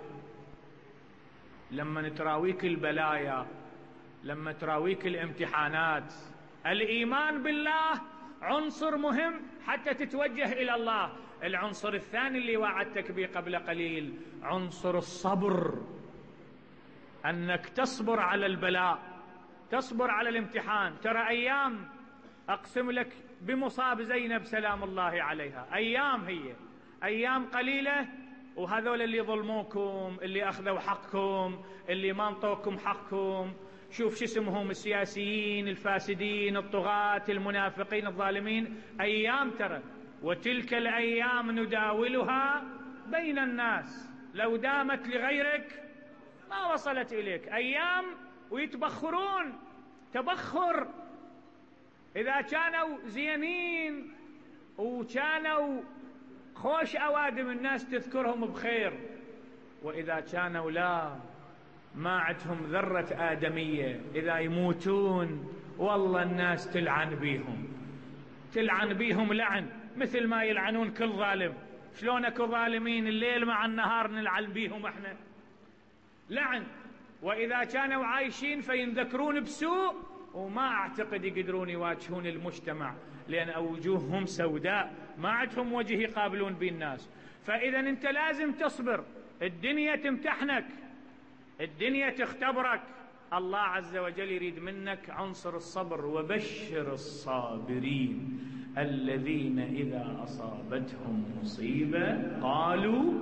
لما تراويك البلايا، لما تراويك الامتحانات، الإيمان بالله عنصر مهم حتى تتوجه إلى الله. العنصر الثاني اللي وعدتك به قبل قليل عنصر الصبر، أنك تصبر على البلاء، تصبر على الامتحان. ترى أيام أقسم لك بمصاب زينب سلام الله عليها، أيام هي أيام قليلة وهذول اللي ظلموكم، اللي أخذوا حقكم، اللي ما انطوكم حقكم، شوف شو اسمهم السياسيين الفاسدين الطغاة المنافقين الظالمين، أيام ترى. وتلك الأيام نداولها بين الناس، لو دامت لغيرك ما وصلت إليك. أيام ويتبخرون تبخر، إذا كانوا زينين وكانوا خوش أوادم الناس تذكرهم بخير، وإذا كانوا لا ما عندهم ذرة آدمية، إذا يموتون والله الناس تلعن بيهم، تلعن بيهم لعن مثل ما يلعنون كل ظالم. شلون اكو ظالمين الليل مع النهار نلعن بيهم احنا لعن. وإذا كانوا عايشين فينذكرون بسوء وما أعتقد يقدرون يواجهون المجتمع لأن وجوههم سوداء، ما عندهم وجه يقابلون به الناس. فإذا أنت لازم تصبر، الدنيا تمتحنك، الدنيا تختبرك، الله عز وجل يريد منك عنصر الصبر. وبشر الصابرين الذين إذا أصابتهم مصيبة قالوا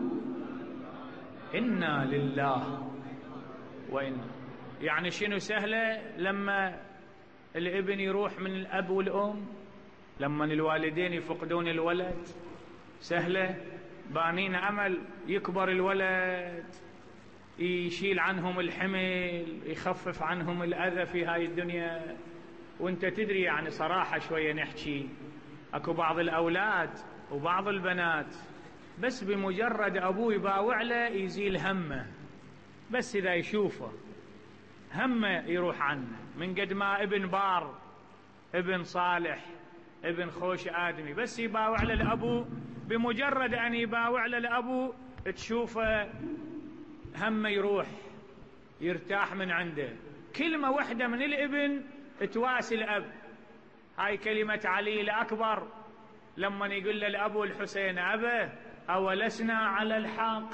إنا لله وإنا. يعني شنو سهلة لما الابن يروح من الأب والأم، لما الوالدين يفقدون الولد سهلة، بانين أمل يكبر الولد يشيل عنهم الحمل، يخفف عنهم الأذى في هاي الدنيا. وانت تدري يعني صراحة شوية نحكي، اكو بعض الأولاد وبعض البنات بس بمجرد أبوه يباوع له يزيل همه، بس إذا يشوفه همه يروح عنه، من قد ما ابن بار ابن صالح ابن خوش آدمي بس يباوع له الأبو، بمجرد أن يباوع له الأبو تشوفه همه يروح يرتاح من عنده. كلمة واحدة من الابن تواسي الأب. هاي كلمة علي الأكبر لما يقول له الأبو الحسين أبا أولسنا على الحق،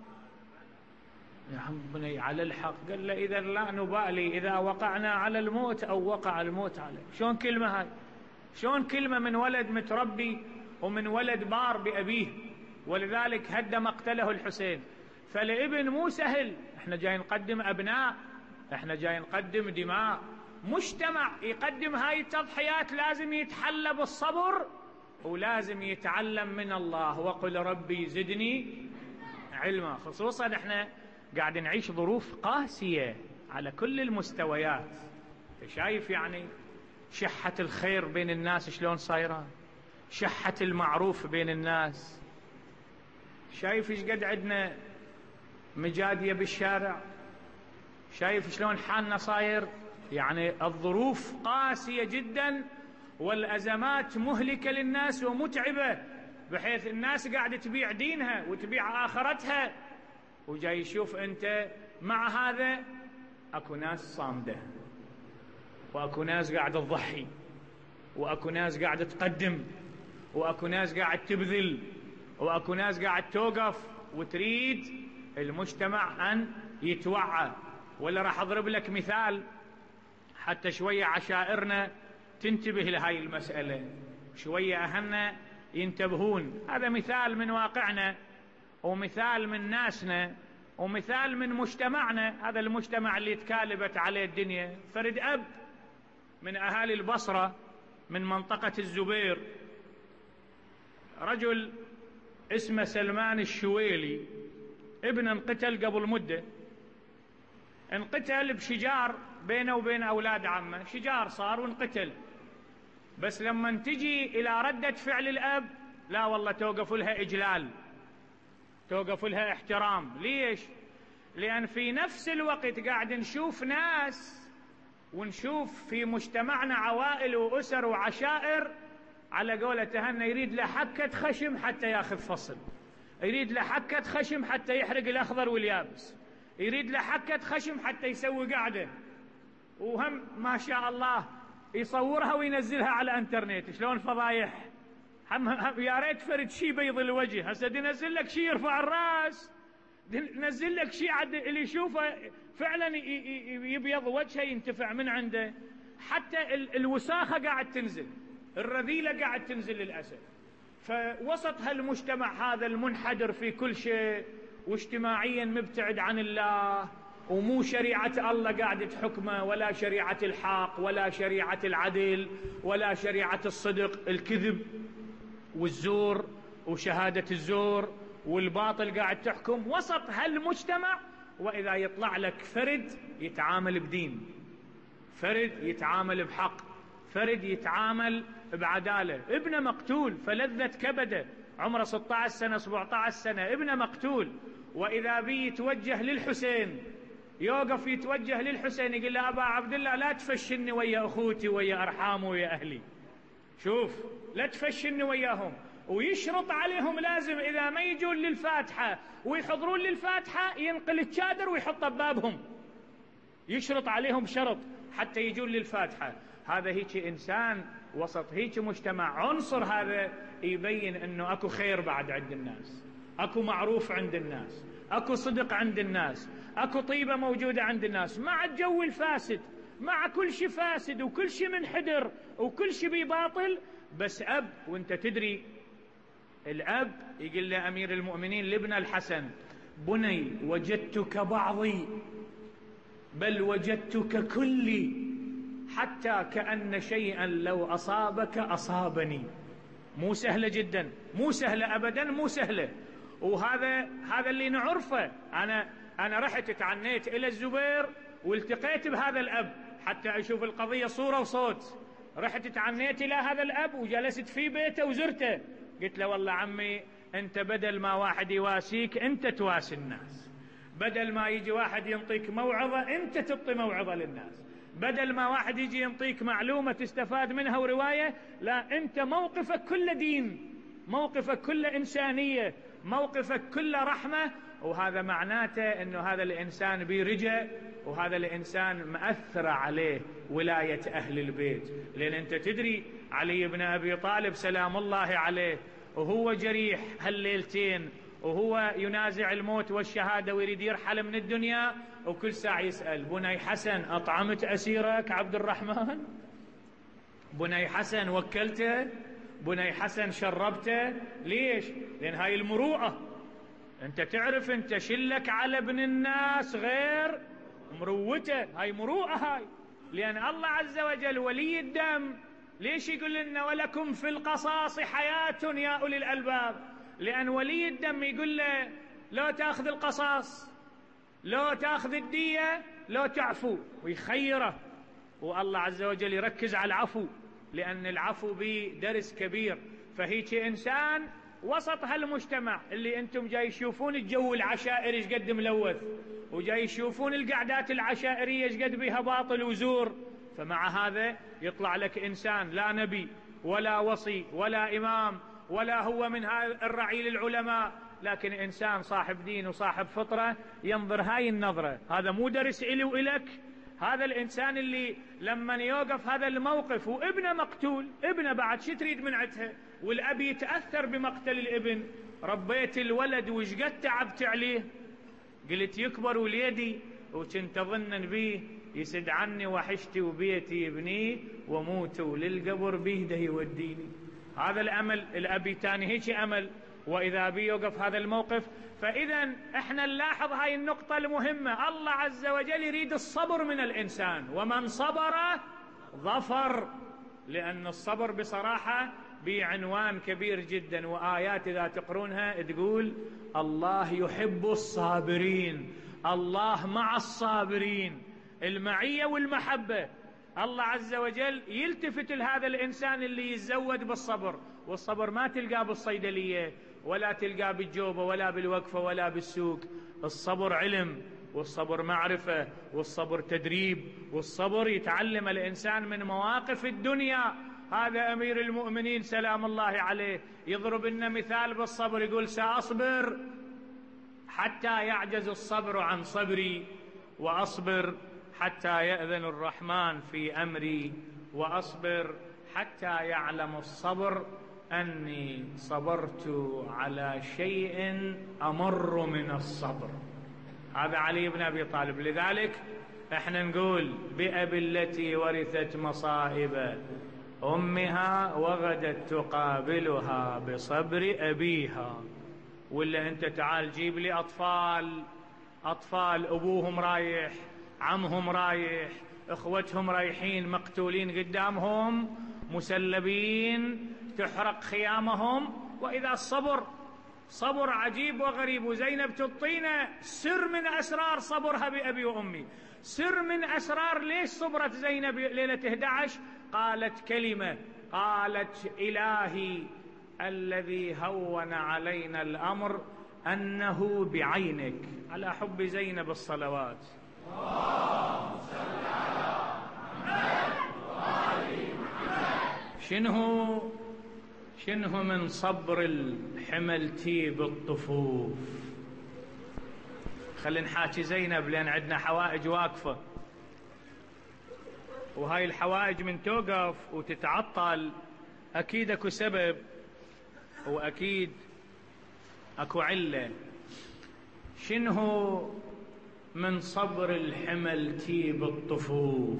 يا عم بني على الحق، قال له إذا لا نبالي إذا وقعنا على الموت أو وقع الموت عليه. شلون كلمة هاي؟ شلون كلمة من ولد متربي ومن ولد بار بأبيه؟ ولذلك هد مقتله الحسين. فالابن مو سهل، احنا جاي نقدم أبناء، احنا جاي نقدم دماء. مجتمع يقدم هاي التضحيات لازم يتحلى بالصبر ولازم يتعلم من الله. وقل ربي زدني علما. خصوصا احنا قاعد نعيش ظروف قاسية على كل المستويات. شايف يعني شحة الخير بين الناس شلون صايرة، شحة المعروف بين الناس. شايف ايش قد عندنا مجادية بالشارع، شايف شلون حالنا صاير. يعني الظروف قاسية جدا والأزمات مهلكة للناس ومتعبة، بحيث الناس قاعدة تبيع دينها وتبيع آخرتها. وجاي يشوف أنت مع هذا أكو ناس صامدة، وأكو ناس قاعدة تضحي، وأكو ناس قاعدة تقدم، وأكو ناس قاعدة تبذل، وأكو ناس قاعدة توقف وتريد المجتمع أن يتوعى. ولا راح أضرب لك مثال حتى شوية عشائرنا تنتبه لهاي المسألة، شوية أهلنا ينتبهون. هذا مثال من واقعنا ومثال من ناسنا ومثال من مجتمعنا، هذا المجتمع اللي تكالبت عليه الدنيا. فرد أب من أهالي البصرة من منطقة الزبير، رجل اسمه سلمان الشويلي، ابن انقتل قبل مدة، انقتل بشجار بينه وبين أولاد عمه، شجار صار وانقتل. بس لما تجي إلى ردة فعل الأب لا والله توقف لها إجلال، توقف لها احترام. ليش؟ لأن في نفس الوقت قاعد نشوف ناس ونشوف في مجتمعنا عوائل وأسر وعشائر على قولة تهنا يريد له حكة خشم حتى ياخذ فصل، يريد له حكة خشم حتى يحرق الأخضر واليابس، يريد له حكة خشم حتى يسوي قاعدة، وهم ما شاء الله يصورها وينزلها على الانترنت. شلون فضايح، هم هم يا ريت فرد شي بيض الوجه. هسه دي نزل لك شي يرفع الراس، نزل لك شي عد اللي يشوفه فعلا يبيض وجهه ينتفع من عنده. حتى الوساخة قاعد تنزل، الرذيلة قاعد تنزل للأسف. فوسط هالمجتمع هذا المنحدر في كل شيء واجتماعيا مبتعد عن الله، ومو شريعة الله قاعدة تحكمه، ولا شريعة الحق، ولا شريعة العدل، ولا شريعة الصدق، الكذب والزور وشهادة الزور والباطل قاعد تحكم وسط هالمجتمع. وإذا يطلع لك فرد يتعامل بدين، فرد يتعامل بحق، فرد يتعامل بعدالة، ابنه مقتول فلذة كبده عمره ستة عشر سنة سبعة عشر سنة، ابنه مقتول، وإذا بي يتوجه للحسين، يوقف يتوجه للحسين يقول له أبا عبد الله لا تفشني ويا أخوتي ويا أرحامي ويا أهلي، شوف لا تفشني وياهم. ويشرط عليهم لازم إذا ما يجون للفاتحة ويحضرون للفاتحة ينقل الشادر ويحطه ببابهم، يشرط عليهم شرط حتى يجون للفاتحة. هذا هيك إنسان وسط هيك مجتمع. عنصر هذا يبين أنه أكو خير بعد عند الناس، أكو معروف عند الناس، أكو صدق عند الناس، أكو طيبة موجودة عند الناس، مع الجو الفاسد، مع كل شيء فاسد وكل شيء منحدر وكل شيء بباطل، بس أب. وانت تدري الأب يقول لأمير المؤمنين لابن الحسن: بني وجدتك بعضي بل وجدتك كلي، حتى كأن شيئا لو أصابك أصابني. مو سهلة جدا، مو سهلة أبدا، مو سهلة. وهذا هذا اللي نعرفه. أنا أنا رحت تعنيت إلى الزبير والتقيت بهذا الأب حتى أشوف القضية صورة وصوت. رحت تعنيت إلى هذا الأب وجلست في بيته وزرته. قلت له: والله عمي، أنت بدل ما واحد يواسيك أنت تواسي الناس، بدل ما يجي واحد ينطيك موعظة أنت تعطي موعظة للناس، بدل ما واحد يجي ينطيك معلومة تستفاد منها ورواية، لا، أنت موقفك كله دين، موقفك كله إنسانية، موقفك كله رحمة. وهذا معناته أنه هذا الإنسان بيرجع، وهذا الإنسان مأثر عليه ولاية أهل البيت. لأن أنت تدري علي بن أبي طالب سلام الله عليه وهو جريح هالليلتين وهو ينازع الموت والشهادة ويريد يرحل من الدنيا، وكل ساعة يسأل: بني حسن أطعمت أسيرك عبد الرحمن؟ بني حسن وكلته؟ بني حسن شربته؟ ليش؟ لأن هاي المروءة. أنت تعرف أنت شلك على ابن الناس غير مروته، هاي مروءة هاي. لأن الله عز وجل ولي الدم ليش يقول لنا: ولكم في القصاص حياة يا أولي الألباب؟ لأن ولي الدم يقول له: لا تأخذ القصاص، لا تأخذ الدية، لا تعفو، ويخيره. والله عز وجل يركز على العفو، لأن العفو به درس كبير. فهيك إنسان وسط هالمجتمع اللي أنتم جاي يشوفون الجو العشائري ايش قد ملوث، وجاي يشوفون القعدات العشائرية ايش قد بها باطل وزور، فمع هذا يطلع لك إنسان لا نبي ولا وصي ولا إمام ولا هو من الرعيل العلماء، لكن إنسان صاحب دين وصاحب فطرة ينظر هاي النظرة. هذا مو درس إلي وإلك. هذا الإنسان اللي لما يوقف هذا الموقف وابنه مقتول، ابنه بعد شو تريد من عدها، والأب يتأثر بمقتل الابن، ربيت الولد وش قد تعبت عليه، قلت يكبر وليدي وكنت أظن بيه يسد عني وحشتي وبيتي يبنيه وموت وللقبر بيده يوديني. هذا الأمل الأبي تاني هيك أمل. وإذا بي يوقف هذا الموقف، فإذا احنا نلاحظ هاي النقطة المهمة. الله عز وجل يريد الصبر من الإنسان، ومن صبر ظفر. لأن الصبر بصراحة بعنوان كبير جدا، وآيات إذا تقرونها تقول: الله يحب الصابرين، الله مع الصابرين، المعية والمحبة. الله عز وجل يلتفت لهذا الإنسان اللي يتزود بالصبر. والصبر ما تلقاه بالصيدلية ولا تلقاه بالجوبة ولا بالوقفة ولا بالسوق. الصبر علم، والصبر معرفة، والصبر تدريب، والصبر يتعلم الإنسان من مواقف الدنيا. هذا أمير المؤمنين سلام الله عليه يضرب لنا مثال بالصبر، يقول: سأصبر حتى يعجز الصبر عن صبري، وأصبر حتى يأذن الرحمن في أمري، وأصبر حتى يعلم الصبر أني صبرت على شيء أمر من الصبر. هذا علي بن أبي طالب. لذلك احنا نقول: بأبي التي ورثت مصائب أمها وغدت تقابلها بصبر أبيها. ولا أنت تعال جيب لي أطفال أطفال أبوهم رايح، عمهم رايح، إخوتهم رايحين مقتولين قدامهم، مسلبين، تحرق خيامهم، وإذا الصبر صبر عجيب وغريب. وزينب تعطينا سر من أسرار صبرها بأبي وأمي، سر من أسرار ليش صبرت زينب ليلة أحد عشر. قالت كلمة، قالت: إلهي الذي هون علينا الأمر أنه بعينك. على حب زينب الصلوات. اللهم صل على محمد وآل محمد. شنو شنو من صبر الحملتي بالطفوف. خلينا نحاكي زينب لأن عندنا حوائج واقفة، وهاي الحوائج من توقف وتتعطل أكيد أكو سبب، وأكيد أكو علة. شنه من صبر الحمل تيب الطفوف.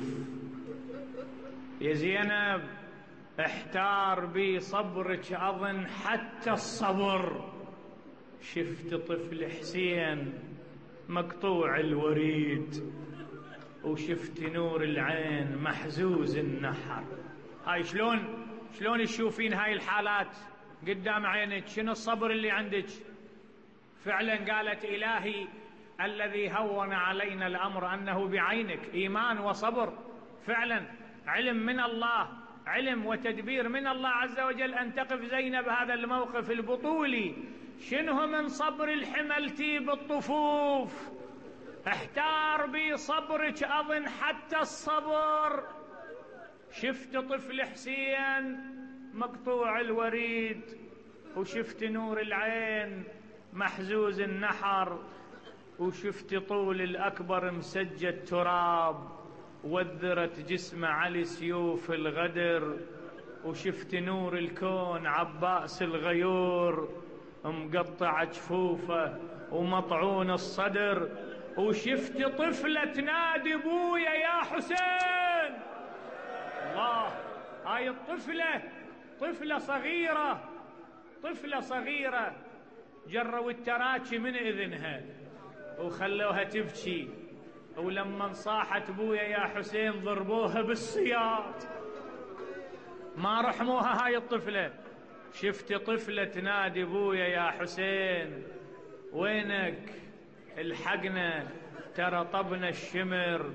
يا زينب احتار بي صبرك أظن حتى الصبر. شفت طفل حسين مقطوع الوريد، وشفت نور العين محزوز النحر. هاي شلون شلون تشوفين هاي الحالات قدام عينك؟ شنو الصبر اللي عندك؟ فعلا قالت إلهي الذي هون علينا الأمر أنه بعينك. إيمان وصبر فعلا، علم من الله، علم وتدبير من الله عز وجل أن تقف زينب هذا الموقف البطولي. شنه من صبر الحمل تيب الطفوف، احتار بي صبرك أظن حتى الصبر. شفت طفل حسين مقطوع الوريد، وشفت نور العين محزوز النحر، وشفت طول الأكبر مسجد تراب، وذرت جسمه علي سيوف الغدر، وشفت نور الكون عباس الغيور مقطع جفوفه ومطعون الصدر، وشفت طفلة تنادي بويا يا حسين. الله، هاي الطفلة طفلة صغيرة، طفلة صغيرة جروا التراكي من إذنها وخلوها تبكي، ولما صاحت بويا يا حسين ضربوها بالسياط، ما رحموها هاي الطفلة. شفت طفلة تنادي بويا يا حسين وينك؟ الحقنا ترى طبنا الشمر.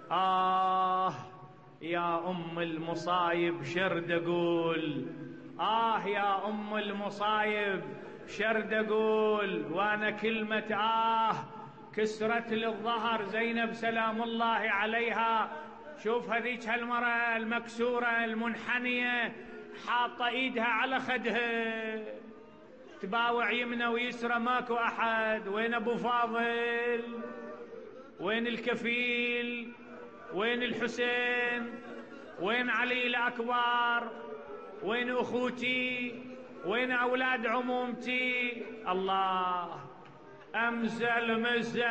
آه يا أم المصايب شرد أقول، آه يا أم المصايب شرد أقول، وأنا كلمة آه كسرت للظهر. زينب سلام الله عليها، شوف هذيك هالمرأة المكسورة المنحنية حاطة ايدها على خدها، تباوع يمنى ويسرى ماكو احد. وين ابو فاضل؟ وين الكفيل؟ وين الحسين؟ وين علي الاكبر؟ وين اخوتي؟ وين اولاد عمومتي؟ الله، امزل مزا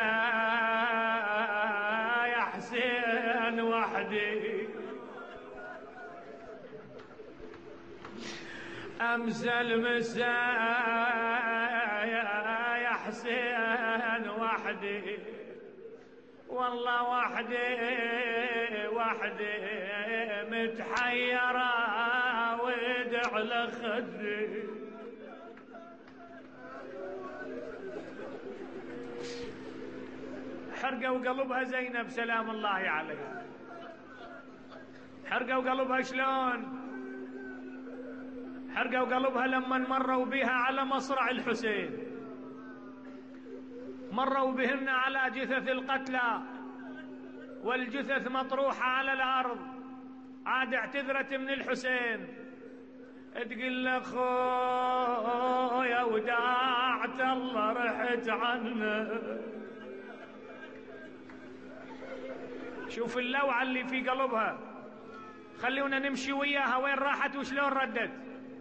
يا حسين وحدي، امزل مزا يا حسين وحدي، والله وحدي وحدي متحيرة ودع لخدي. حرقوا قلبها زينب سلام الله عليها، حرقوا قلبها. شلون حرقوا قلبها؟ لما مروا بها على مصرع الحسين، مروا بهن على جثث القتلى والجثث مطروحة على الأرض، عاد اعتذرت من الحسين تقول له خويا وداعت الله رحت عنه. شوف اللوعة اللي في قلبها، خلونا نمشي وياها وين راحت وشلون ردت.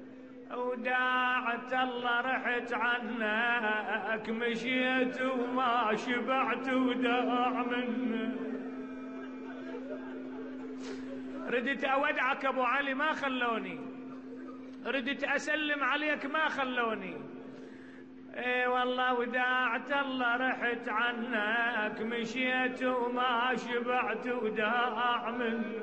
وداعت الله رحت عنك، مشيت وما شبعت وداع منك. ردت اودعك ابو علي ما خلوني، ردت اسلم عليك ما خلوني. اي والله وداعت الله رحت عنك، مشيت وما شبعت وداع منك.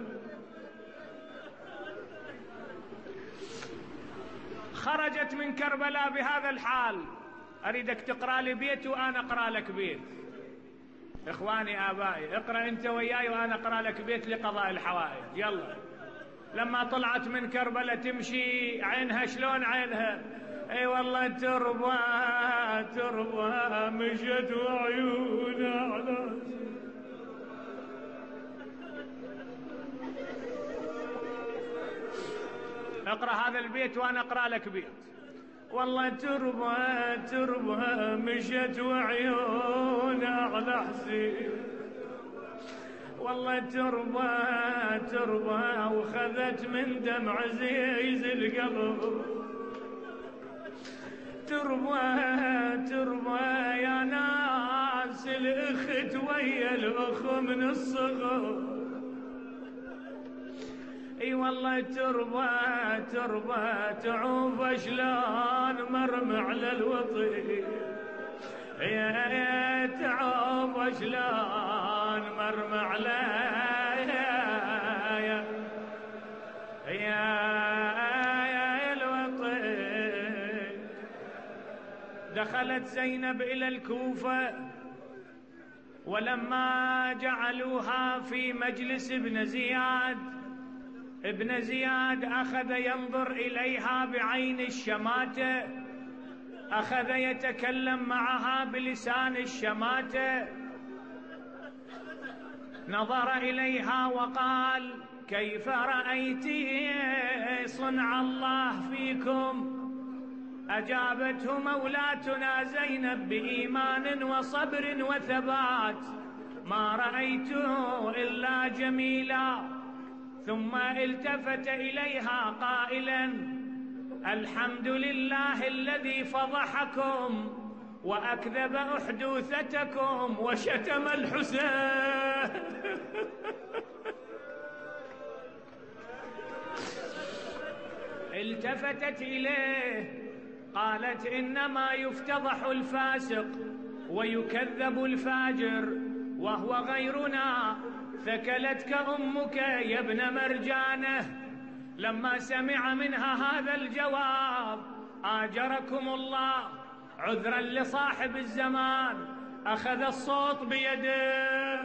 خرجت من كربلاء بهذا الحال. اريدك تقرا لي بيت وانا اقرا لك بيت. اخواني ابائي، اقرا انت وياي وانا اقرا لك بيت لقضاء الحوائج. يلا. لما طلعت من كربلاء تمشي، عينها شلون عينها؟ اي والله تربى تربى مشت وعيونها على اقرا هذا البيت وانا اقرا لك بيت. والله تربى تربى مشت وعيونها على حسين، والله تربى تربى وخذت من دمع عزيز القلب. تربى تربى يا ناس الأخت ويا الأخ من الصغر. اي والله تربى تربى تعوف شلون مرمى على الوطي، يا يا تعوف شلون مرمى على يا يا يا الوطي. دخلت زينب إلى الكوفة، ولما جعلوها في مجلس ابن زياد، ابن زياد أخذ ينظر إليها بعين الشماتة، أخذ يتكلم معها بلسان الشماتة. نظر إليها وقال: كيف رأيت صنع الله فيكم؟ أجابته مولاتنا زينب بإيمان وصبر وثبات: ما رأيته إلا جميلا. ثم التفت إليها قائلا: الحمد لله الذي فضحكم وأكذب أحدوثتكم وشتم الحسين. التفتت إليه قالت: إنما يفتضح الفاسق ويكذب الفاجر وهو غيرنا. ثكلتك أمك يا ابن مرجانة. لما سمع منها هذا الجواب آجركم الله عذرا لصاحب الزمان أخذ الصوت بيده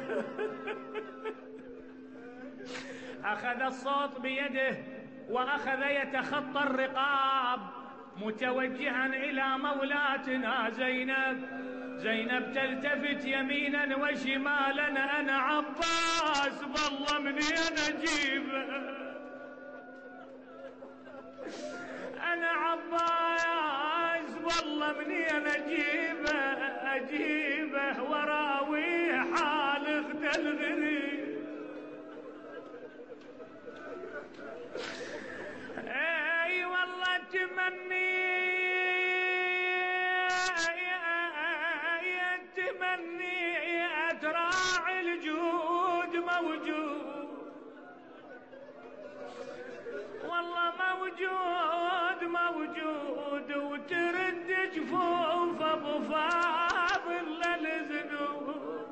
أخذ الصوت بيده وأخذ يتخطى الرقاب متوجها إلى مولاتنا زينب. زينب تلتفت يمينا وشمالا: أنا عباس بالله مني أنا أجيبه، أنا عباس والله مني أنا أجيبه أجيبه وراوي حال اخت الغريب. اي والله تمني تمني أتراعي الجود موجود، والله موجود موجود، وترد جفوف ابو فاضل للذنوب.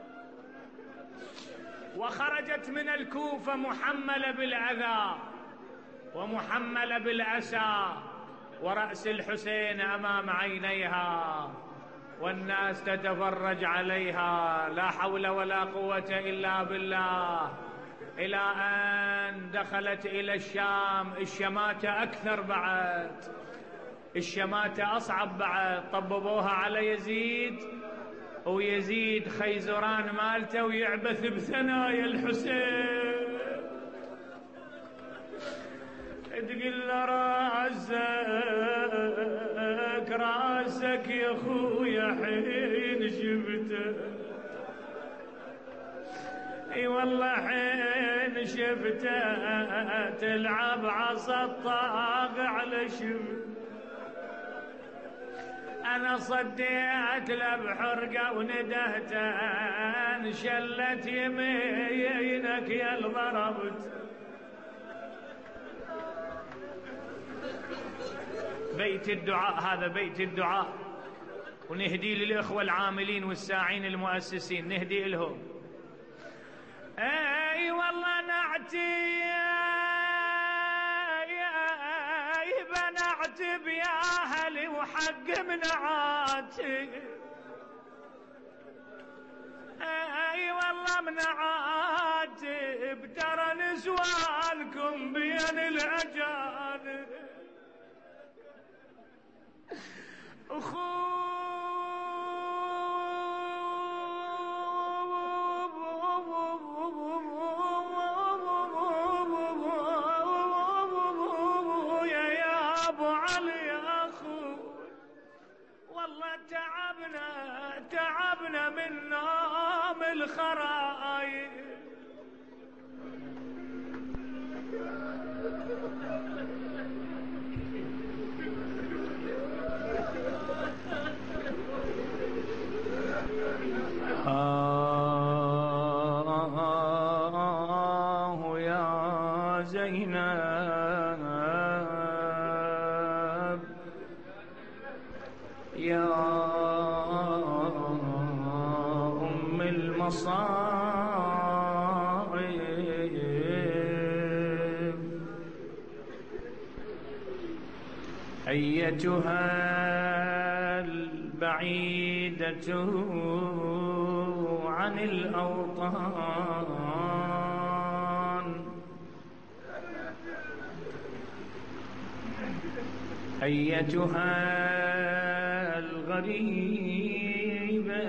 وخرجت من الكوفة محملة بالأذى ومحملة بالأسى، ورأس الحسين أمام عينيها والناس تتفرج عليها. لا حول ولا قوة إلا بالله. إلى أن دخلت إلى الشام. الشماتة أكثر بعد، الشماتة أصعب بعد. طببوها على يزيد، ويزيد خيزران مالته ويعبث بثنايا الحسين. تقول له: راسك راسك يا خويا حين شفته. اي والله حين شفته تلعب عصا الطاغ على شفته. انا صديت له بحرقه وندهته: انشلت يمينك يا ضربت. بيت الدعاء، هذا بيت الدعاء، ونهدي للإخوة العاملين والساعين المؤسسين، نهدي لهم. اي والله نعتي بنعتب يا اهلي وحق منعاتي. اي والله منعاتب، ترى نسوانكم بين الاجانب. يا ابو علي يا اخو، والله تعبنا تعبنا من نوم الخرايب. زينب يا أم المصائب أيتها البعيدة عن الأوطان أيتها الغريبة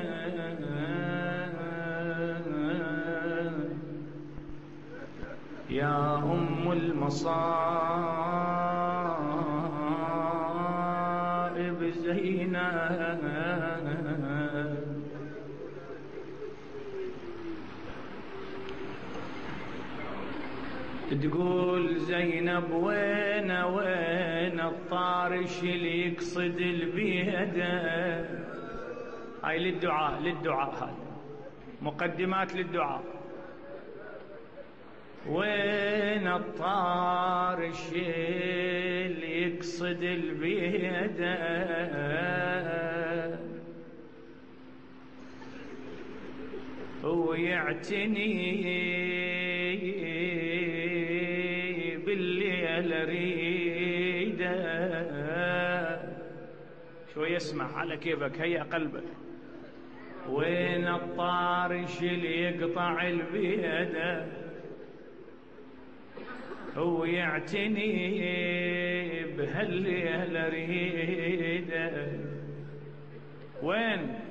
يا أم المصائب زينب تقول زينب وين وين الطارش اللي يقصد البيدة. هاي للدعاء للدعاء هاي مقدمات للدعاء. وين الطارش اللي يقصد البيدة ويعتني بالليل اريده. شوي يسمع على كيفك هيأ قلبك. وين الطارش اللي يقطع البيدة هو يعتني بهالليل اريده. وين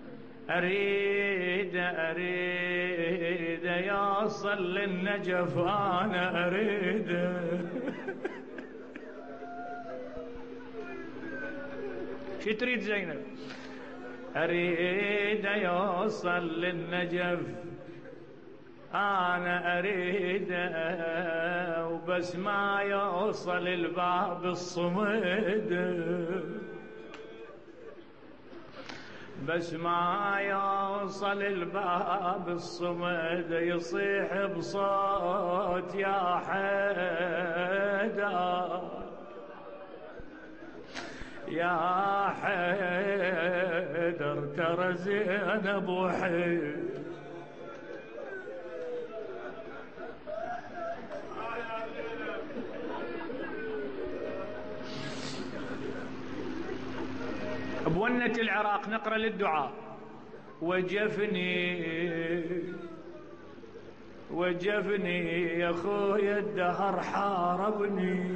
أريد أريد يوصل للنجف أنا أريد. شو تريد زينب؟ أريد يوصل للنجف أنا أريد وبس ما يوصل الباب الصمد. بس ما يوصل الباب الصمد يصيح بصوت يا حيدر يا حيدر ترى زينب وحيد. بونة العراق نقرأ للدعاء. وجفني وجفني يا خويا الدهر حاربني.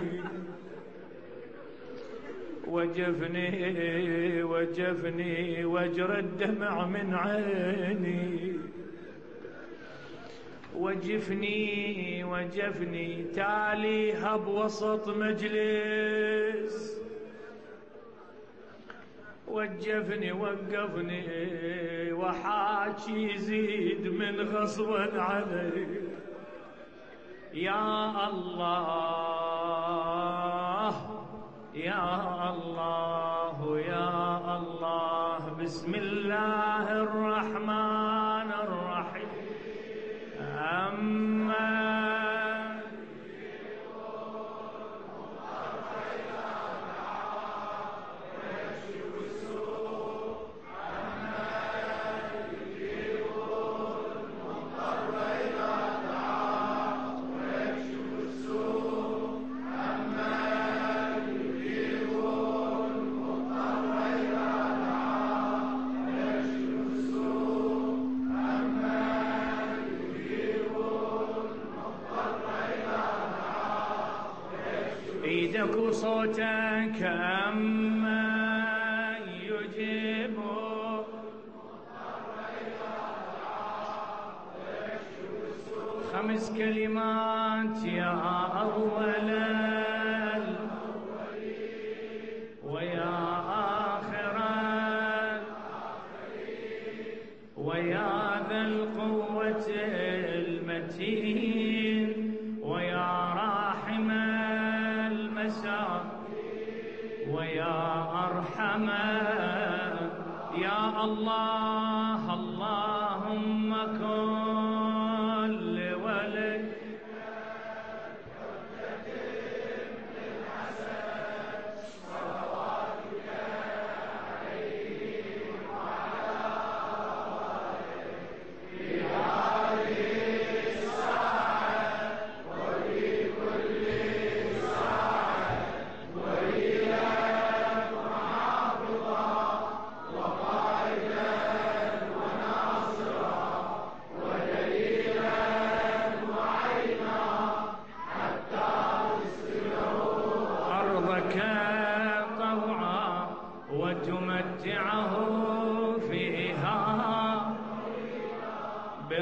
وجفني وجفني واجرى الدمع من عيني. وجفني وجفني تاليها بوسط مجلس. وجفني وقفني وحاكي يزيد من غصبا علي. يا الله يا الله يا الله بسم الله الرحمن الرحيم. أما ايدك وصوتك أما يجيب خمس كلمات يا أولا ويا آخرا ويا ذا القوة المتين ويا راحم ويا أرحم يا الله. اللهم كن لولد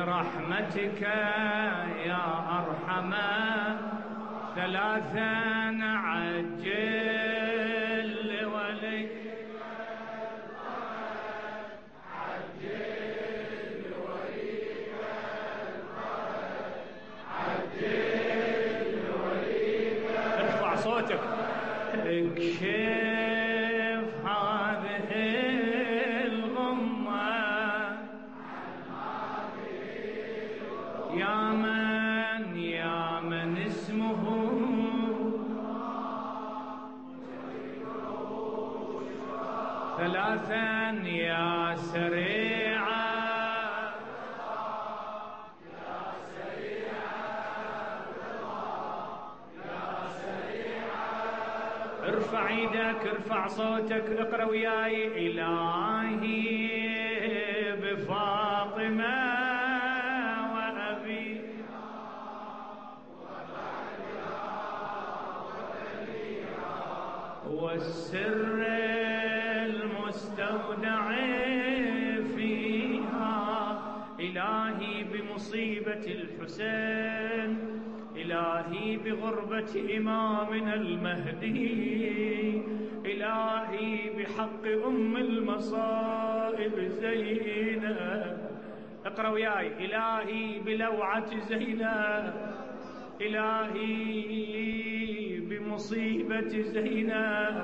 برحمتك يا أرحم ثلاثا عجل لولي عجل لوليك الفرج عجل لوليك ارفع صوتك اكشف هذه الغمة يا من يا من اسمه ثلاثا يا سريعا يا سريعا يا سريعا ارفع ايدك ارفع صوتك اقرأ وياي إلهي بفاطمة وأبي والسر المستودع فيها إلهي بمصيبة الحسين إلهي بغربة إمامنا المهدي إلهي بحق أم المصائب زينب اقرأ وياي إلهي بلوعة زينب إلهي بمصيبة زينب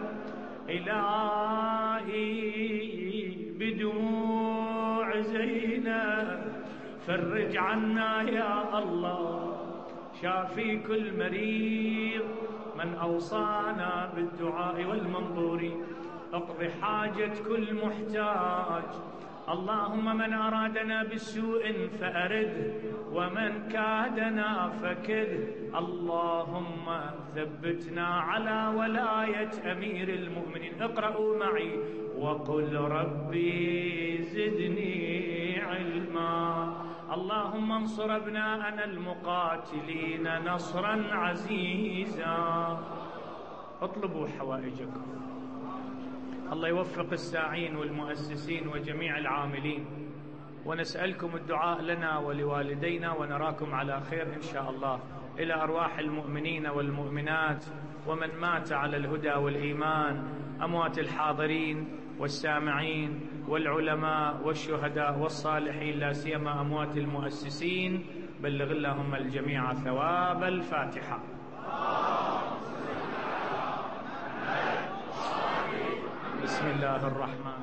إلهي بدموع زينب فرج عنا يا الله شافي كل مريض من أوصانا بالدعاء والمنظور اقض حاجة كل محتاج اللهم من أرادنا بالسوء فأرده ومن كادنا فكده اللهم ثبتنا على ولاية أمير المؤمنين اقرأوا معي وقل ربي زدني علما اللهم انصر أبناءنا المقاتلين نصرا عزيزا اطلبوا حوائجكم الله يوفق الساعين والمؤسسين وجميع العاملين ونسألكم الدعاء لنا ولوالدينا ونراكم على خير إن شاء الله إلى أرواح المؤمنين والمؤمنات ومن مات على الهدى والإيمان أموات الحاضرين والسامعين والعلماء والشهداء والصالحين لا سيما أموات المؤسسين بلغ اللهم الجميع ثواب الفاتحة. بسم الله الرحمن